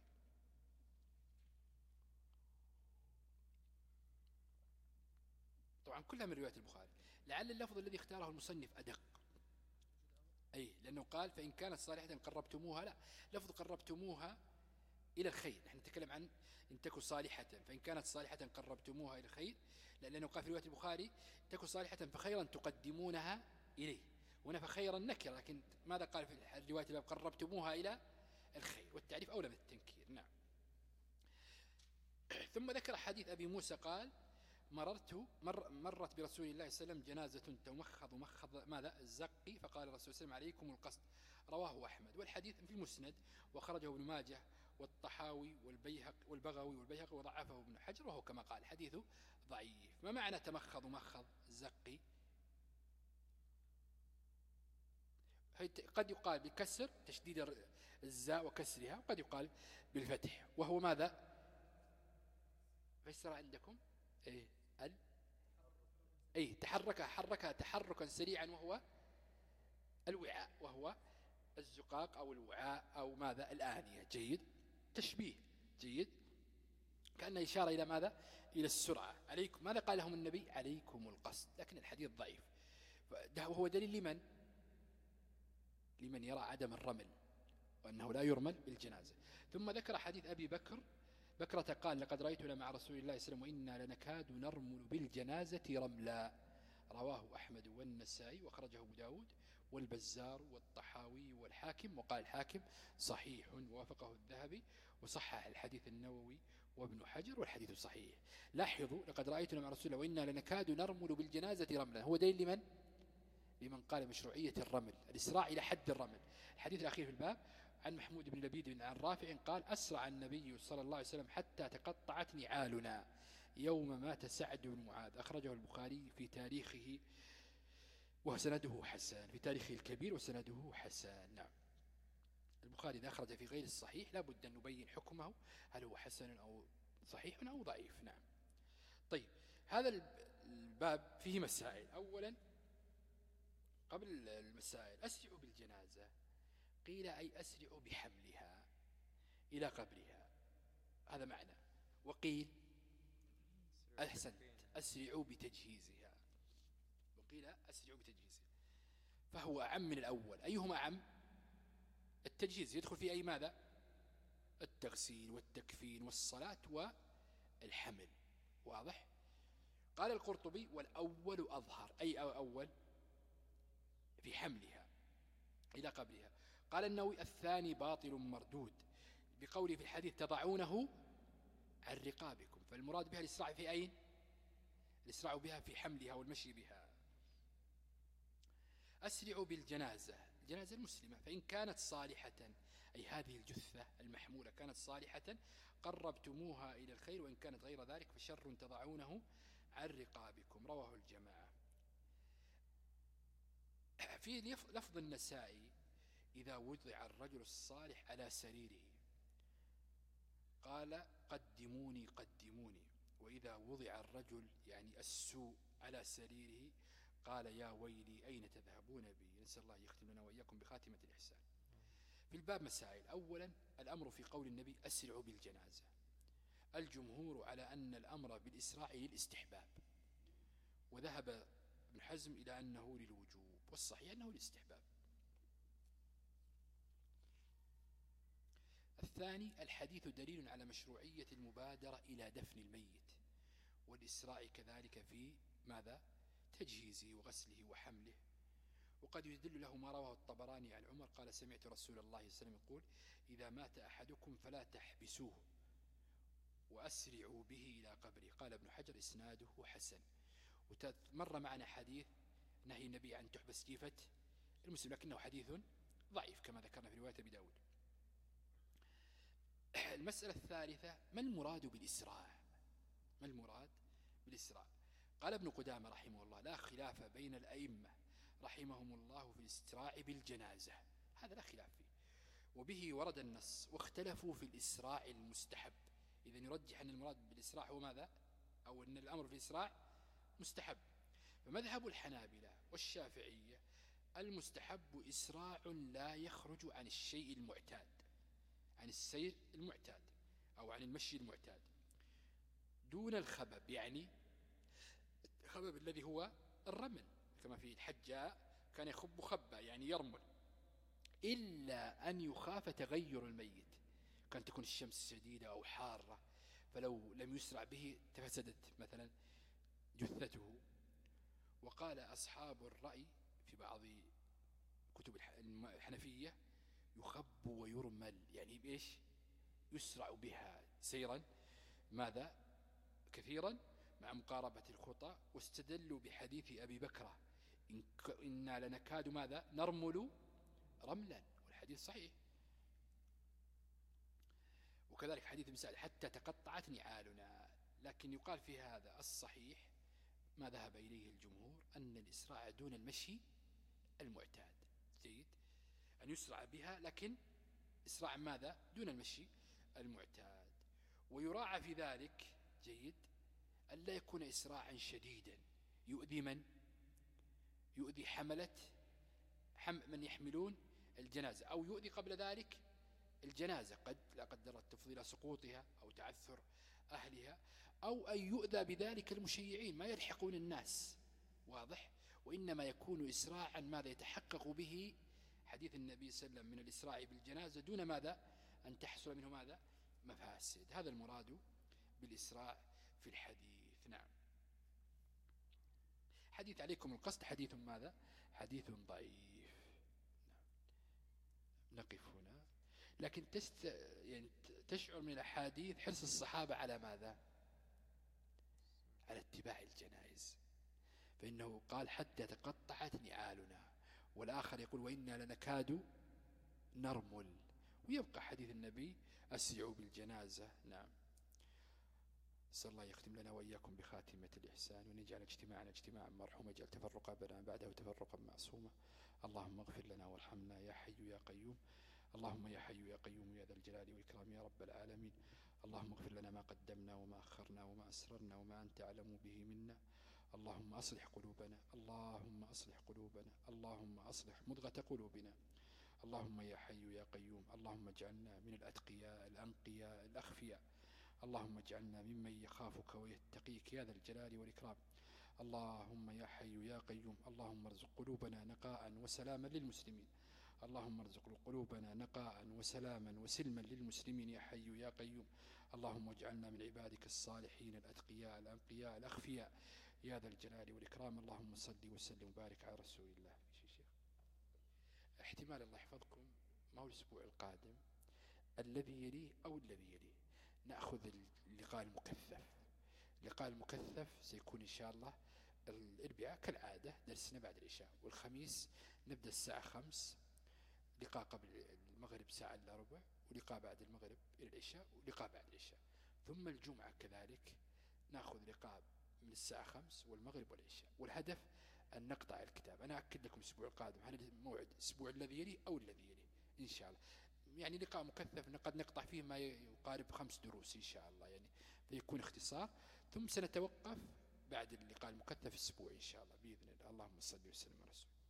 طبعا كلها من رواية البخاري، لعل اللفظ الذي اختاره المصنف أدق. أي لأنه قال فإن كانت صالحة قربتموها، لا، لفظ قربتموها إلى الخير. نحن نتكلم عن إن تكن صالحة، فإن كانت صالحة قربتموها إلى الخير، لأنه قال في رواية البخاري تكن صالحة فخيرا تقدمونها إليه. هنا فخيرا نكر، لكن ماذا قال في الرواية الباب قربتموها إلى الخير، والتعريف أولى من التنكير. نعم. ثم ذكر حديث أبي موسى قال مررت مر مرت برسول الله صلى الله عليه وسلم جنازة تمخض مخض ماذا الزق، فقال الرسول صلى الله عليه وسلم عليكم القصد. رواه أحمد. والحديث في المسند وخرجه ابن ماجه والطحاوي والبيهق والبغوي والبيهقي وضعفه ابن حجر، وهو كما قال حديثه ضعيف. ما معنى تمخض مخض زقي؟ قد يقال بكسر تشديد الزاء وكسرها، وقد يقال بالفتح، وهو ماذا فسر عندكم ايه ال اي تحرك حركها تحركا سريعا، وهو الوعاء، وهو الزقاق او الوعاء او ماذا الآنية. جيد، تشبيه جيد، كأنه إشارة إلى ماذا إلى السرعة. عليكم ماذا قال لهم النبي؟ عليكم القصد. لكن الحديث ضعيف، وهو دليل لمن لمن يرى عدم الرمل وأنه لا يرمل بالجنازة. ثم ذكر حديث أبي بكر بكرة قال لقد رأيتنا مع رسول الله صلى الله عليه وسلم وإنا لنكاد نرمل بالجنازة رملا. رواه أحمد والنسائي وخرجه أبو داود والبزار والطحاوي والحاكم، وقال الحاكم صحيح ووافقه الذهبي، وصحح الحديث النووي وابن حجر، والحديث صحيح. لاحظوا لقد رأيتنا مع رسول الله وإنا لنكاد نرمل بالجنازة رملا، هو دليل لمن لمن قال مشروعية الرمل، الإسراع إلى حد الرمل. الحديث الأخير في الباب عن محمود بن لبيد بن عن رافع قال أسرع النبي صلى الله عليه وسلم حتى تقطعت نعالنا يوم مات سعد بن معاذ. أخرجه البخاري في تاريخه وسنده حسن، في تاريخه الكبير وسنده حسن. نعم. البخاري إذا أخرج في غير الصحيح لا بد أن نبين حكمه، هل هو حسن أو صحيح أو ضعيف. نعم. طيب، هذا الباب فيه مسائل. أولا قبل المسائل، أسرعوا بالجنازة قيل أي أسرعوا بحملها إلى قبرها، هذا معنى. وقيل أحسنت أسرعوا بتجهيزها، وقيل أسرعوا بتجهيزها، فهو أعم من الأول. أيهما أعم؟ التجهيز يدخل في أي ماذا التغسيل والتكفين والصلاة والحمل. واضح؟ قال القرطبي والأول أظهر، أي أول في حملها إلى قبرها. قال النووي الثاني باطل مردود بقوله في الحديث تضعونه عن رقابكم، فالمراد بها الإسراع في أين؟ الإسراع بها في حملها والمشي بها. أسرعوا بالجنازة، الجنازة المسلمة، فإن كانت صالحة، أي هذه الجثة المحمولة كانت صالحة قربتموها إلى الخير، وإن كانت غير ذلك فشر تضعونه عن رقابكم. رواه الجماعة. في لفظ النسائي: إذا وضع الرجل الصالح على سريره قال قدموني قدموني، وإذا وضع الرجل يعني السوء على سريره قال يا ويلي أين تذهبون بي. نسأل الله يختم لنا وإياكم بخاتمة الإحسان. في الباب مسائل. أولا الأمر في قول النبي أسرعوا بالجنازة. الجمهور على أن الأمر بالإسراع للاستحباب، وذهب ابن حزم إلى أنه للوجوب، والصحيح أنه للاستحباب. الثاني الحديث دليل على مشروعية المبادرة إلى دفن الميت والإسراع كذلك في ماذا؟ تجهيزه وغسله وحمله. وقد يدل له ما رواه الطبراني عن عمر قال سمعت رسول الله صلى الله عليه وسلم يقول إذا مات أحدكم فلا تحبسوه وأسرعوا به إلى قبره. قال ابن حجر إسناده حسن. ومر معنا حديث نهي النبي عن تحبس جيفة المسلم، لكنه حديث ضعيف كما ذكرنا في رواية أبي داود. المسألة الثالثة ما المراد بالإسراع؟ ما المراد بالإسراع؟ قال ابن قدامة رحمه الله لا خلاف بين الأئمة رحمهم الله في الإسراع بالجنازة، هذا لا خلاف فيه، وبه ورد النص، واختلفوا في الإسراع المستحب. إذن يرجح أن المراد بالإسراع هو ماذا؟ أو أن الأمر في الإسراع مستحب. فمذهب الحنابلة والشافعية المستحب إسراع لا يخرج عن الشيء المعتاد، عن السير المعتاد أو عن المشي المعتاد، دون الخبب، يعني الخبب الذي هو الرمل، كما في الحجاء كان يخب خبا يعني يرمل، إلا أن يخاف تغير الميت، كان تكون الشمس شديدة أو حارة، فلو لم يسرع به تفسدت مثلا جثته. وقال أصحاب الرأي في بعض كتب الحنفية يخب ويرمل، يعني بإيش؟ يسرع بها سيرا ماذا؟ كثيرا مع مقاربة الخطى. واستدلوا بحديث أبي بكرة إن إنا لنكاد ماذا؟ نرمل رملا، والحديث صحيح. وكذلك حديث ابن سعد حتى تقطعت نعالنا. لكن يقال في هذا الصحيح ما ذهب إليه الجمهور أن الإسراع دون المشي المعتاد. جيد أن يسرع بها، لكن إسراع ماذا؟ دون المشي المعتاد. ويراعى في ذلك جيد أن لا يكون إسراعا شديدا يؤذي من؟ يؤذي حملة حم من يحملون الجنازة، أو يؤذي قبل ذلك الجنازة، قد لا قدر التفضيل سقوطها أو تعثر أهلها، أو أن يؤذى بذلك المشيعين ما يلحقون الناس، واضح. وإنما يكون إسراعا ماذا يتحقق به حديث النبي صلى الله عليه وسلم من الإسراع بالجنازة دون ماذا؟ أن تحصل منه ماذا؟ مفاسد. هذا المراد بالإسراع في الحديث. نعم. حديث عليكم القصد حديث ماذا؟ حديث ضعيف. نعم. نقف هنا. لكن تست... يعني تشعر من الأحاديث حرص الصحابة على ماذا؟ على اتباع الجنائز، فإنه قال حتى تقطعت نعالنا، والآخر يقول وإنا لنكاد نرمل، ويبقى حديث النبي أسرعوا بالجنازة. نعم. صلى الله يختم لنا وإياكم بخاتمة الإحسان، ونجعل اجتماعنا اجتماعا مرحوما، يجعل تفرقا بنا بعده تفرقا معصوما. اللهم اغفر لنا وارحمنا يا حي يا قيوم. اللهم يا حي يا قيوم يا ذا الجلال والإكرام يا رب العالمين. اللهم اغفر لنا ما قدمنا وما أخرنا وما أسررنا وما أنت أعلم به منا. اللهم أصلح قلوبنا، اللهم أصلح قلوبنا، اللهم أصلح مضغة قلوبنا. اللهم يا حي يا قيوم، اللهم اجعلنا من الأتقياء الأنقياء الأخفياء. اللهم اجعلنا ممن يخافك ويتقيك يا ذا الجلال والإكرام. اللهم يا حي يا قيوم، اللهم ارزق قلوبنا نقاء وسلاما للمسلمين. اللهم ارزق قلوبنا نقاء وسلاما وسلما للمسلمين يا حي يا قيوم. اللهم اجعلنا من عبادك الصالحين الأتقياء الأنقياء الأخفياء يا ذا الجلال والإكرام. اللهم صل وسلم وبارك على رسول الله. احتمال الله يحفظكم ما هو الأسبوع القادم الذي يليه أو الذي يليه نأخذ اللقاء المكثف اللقاء المكثف سيكون إن شاء الله الأربعاء كالعادة درسنا بعد العشاء، والخميس نبدأ الساعة خمس، لقاء قبل المغرب ساعة إلا ربع، ولقاء بعد المغرب إلى العشاء، ولقاء بعد العشاء. ثم الجمعة كذلك نأخذ لقاء من الساعة خمس والمغرب والعشاء. والهدف أن نقطع الكتاب. أنا أكد لكم الأسبوع القادم هل الموعد الأسبوع الذي يلي أو الذي يلي إن شاء الله. يعني لقاء مكثف قد نقطع فيه ما يقارب خمس دروس إن شاء الله، يعني فيكون اختصار. ثم سنتوقف بعد اللقاء المكثف أسبوع إن شاء الله بإذن الله. اللهم صل وسلم على رسول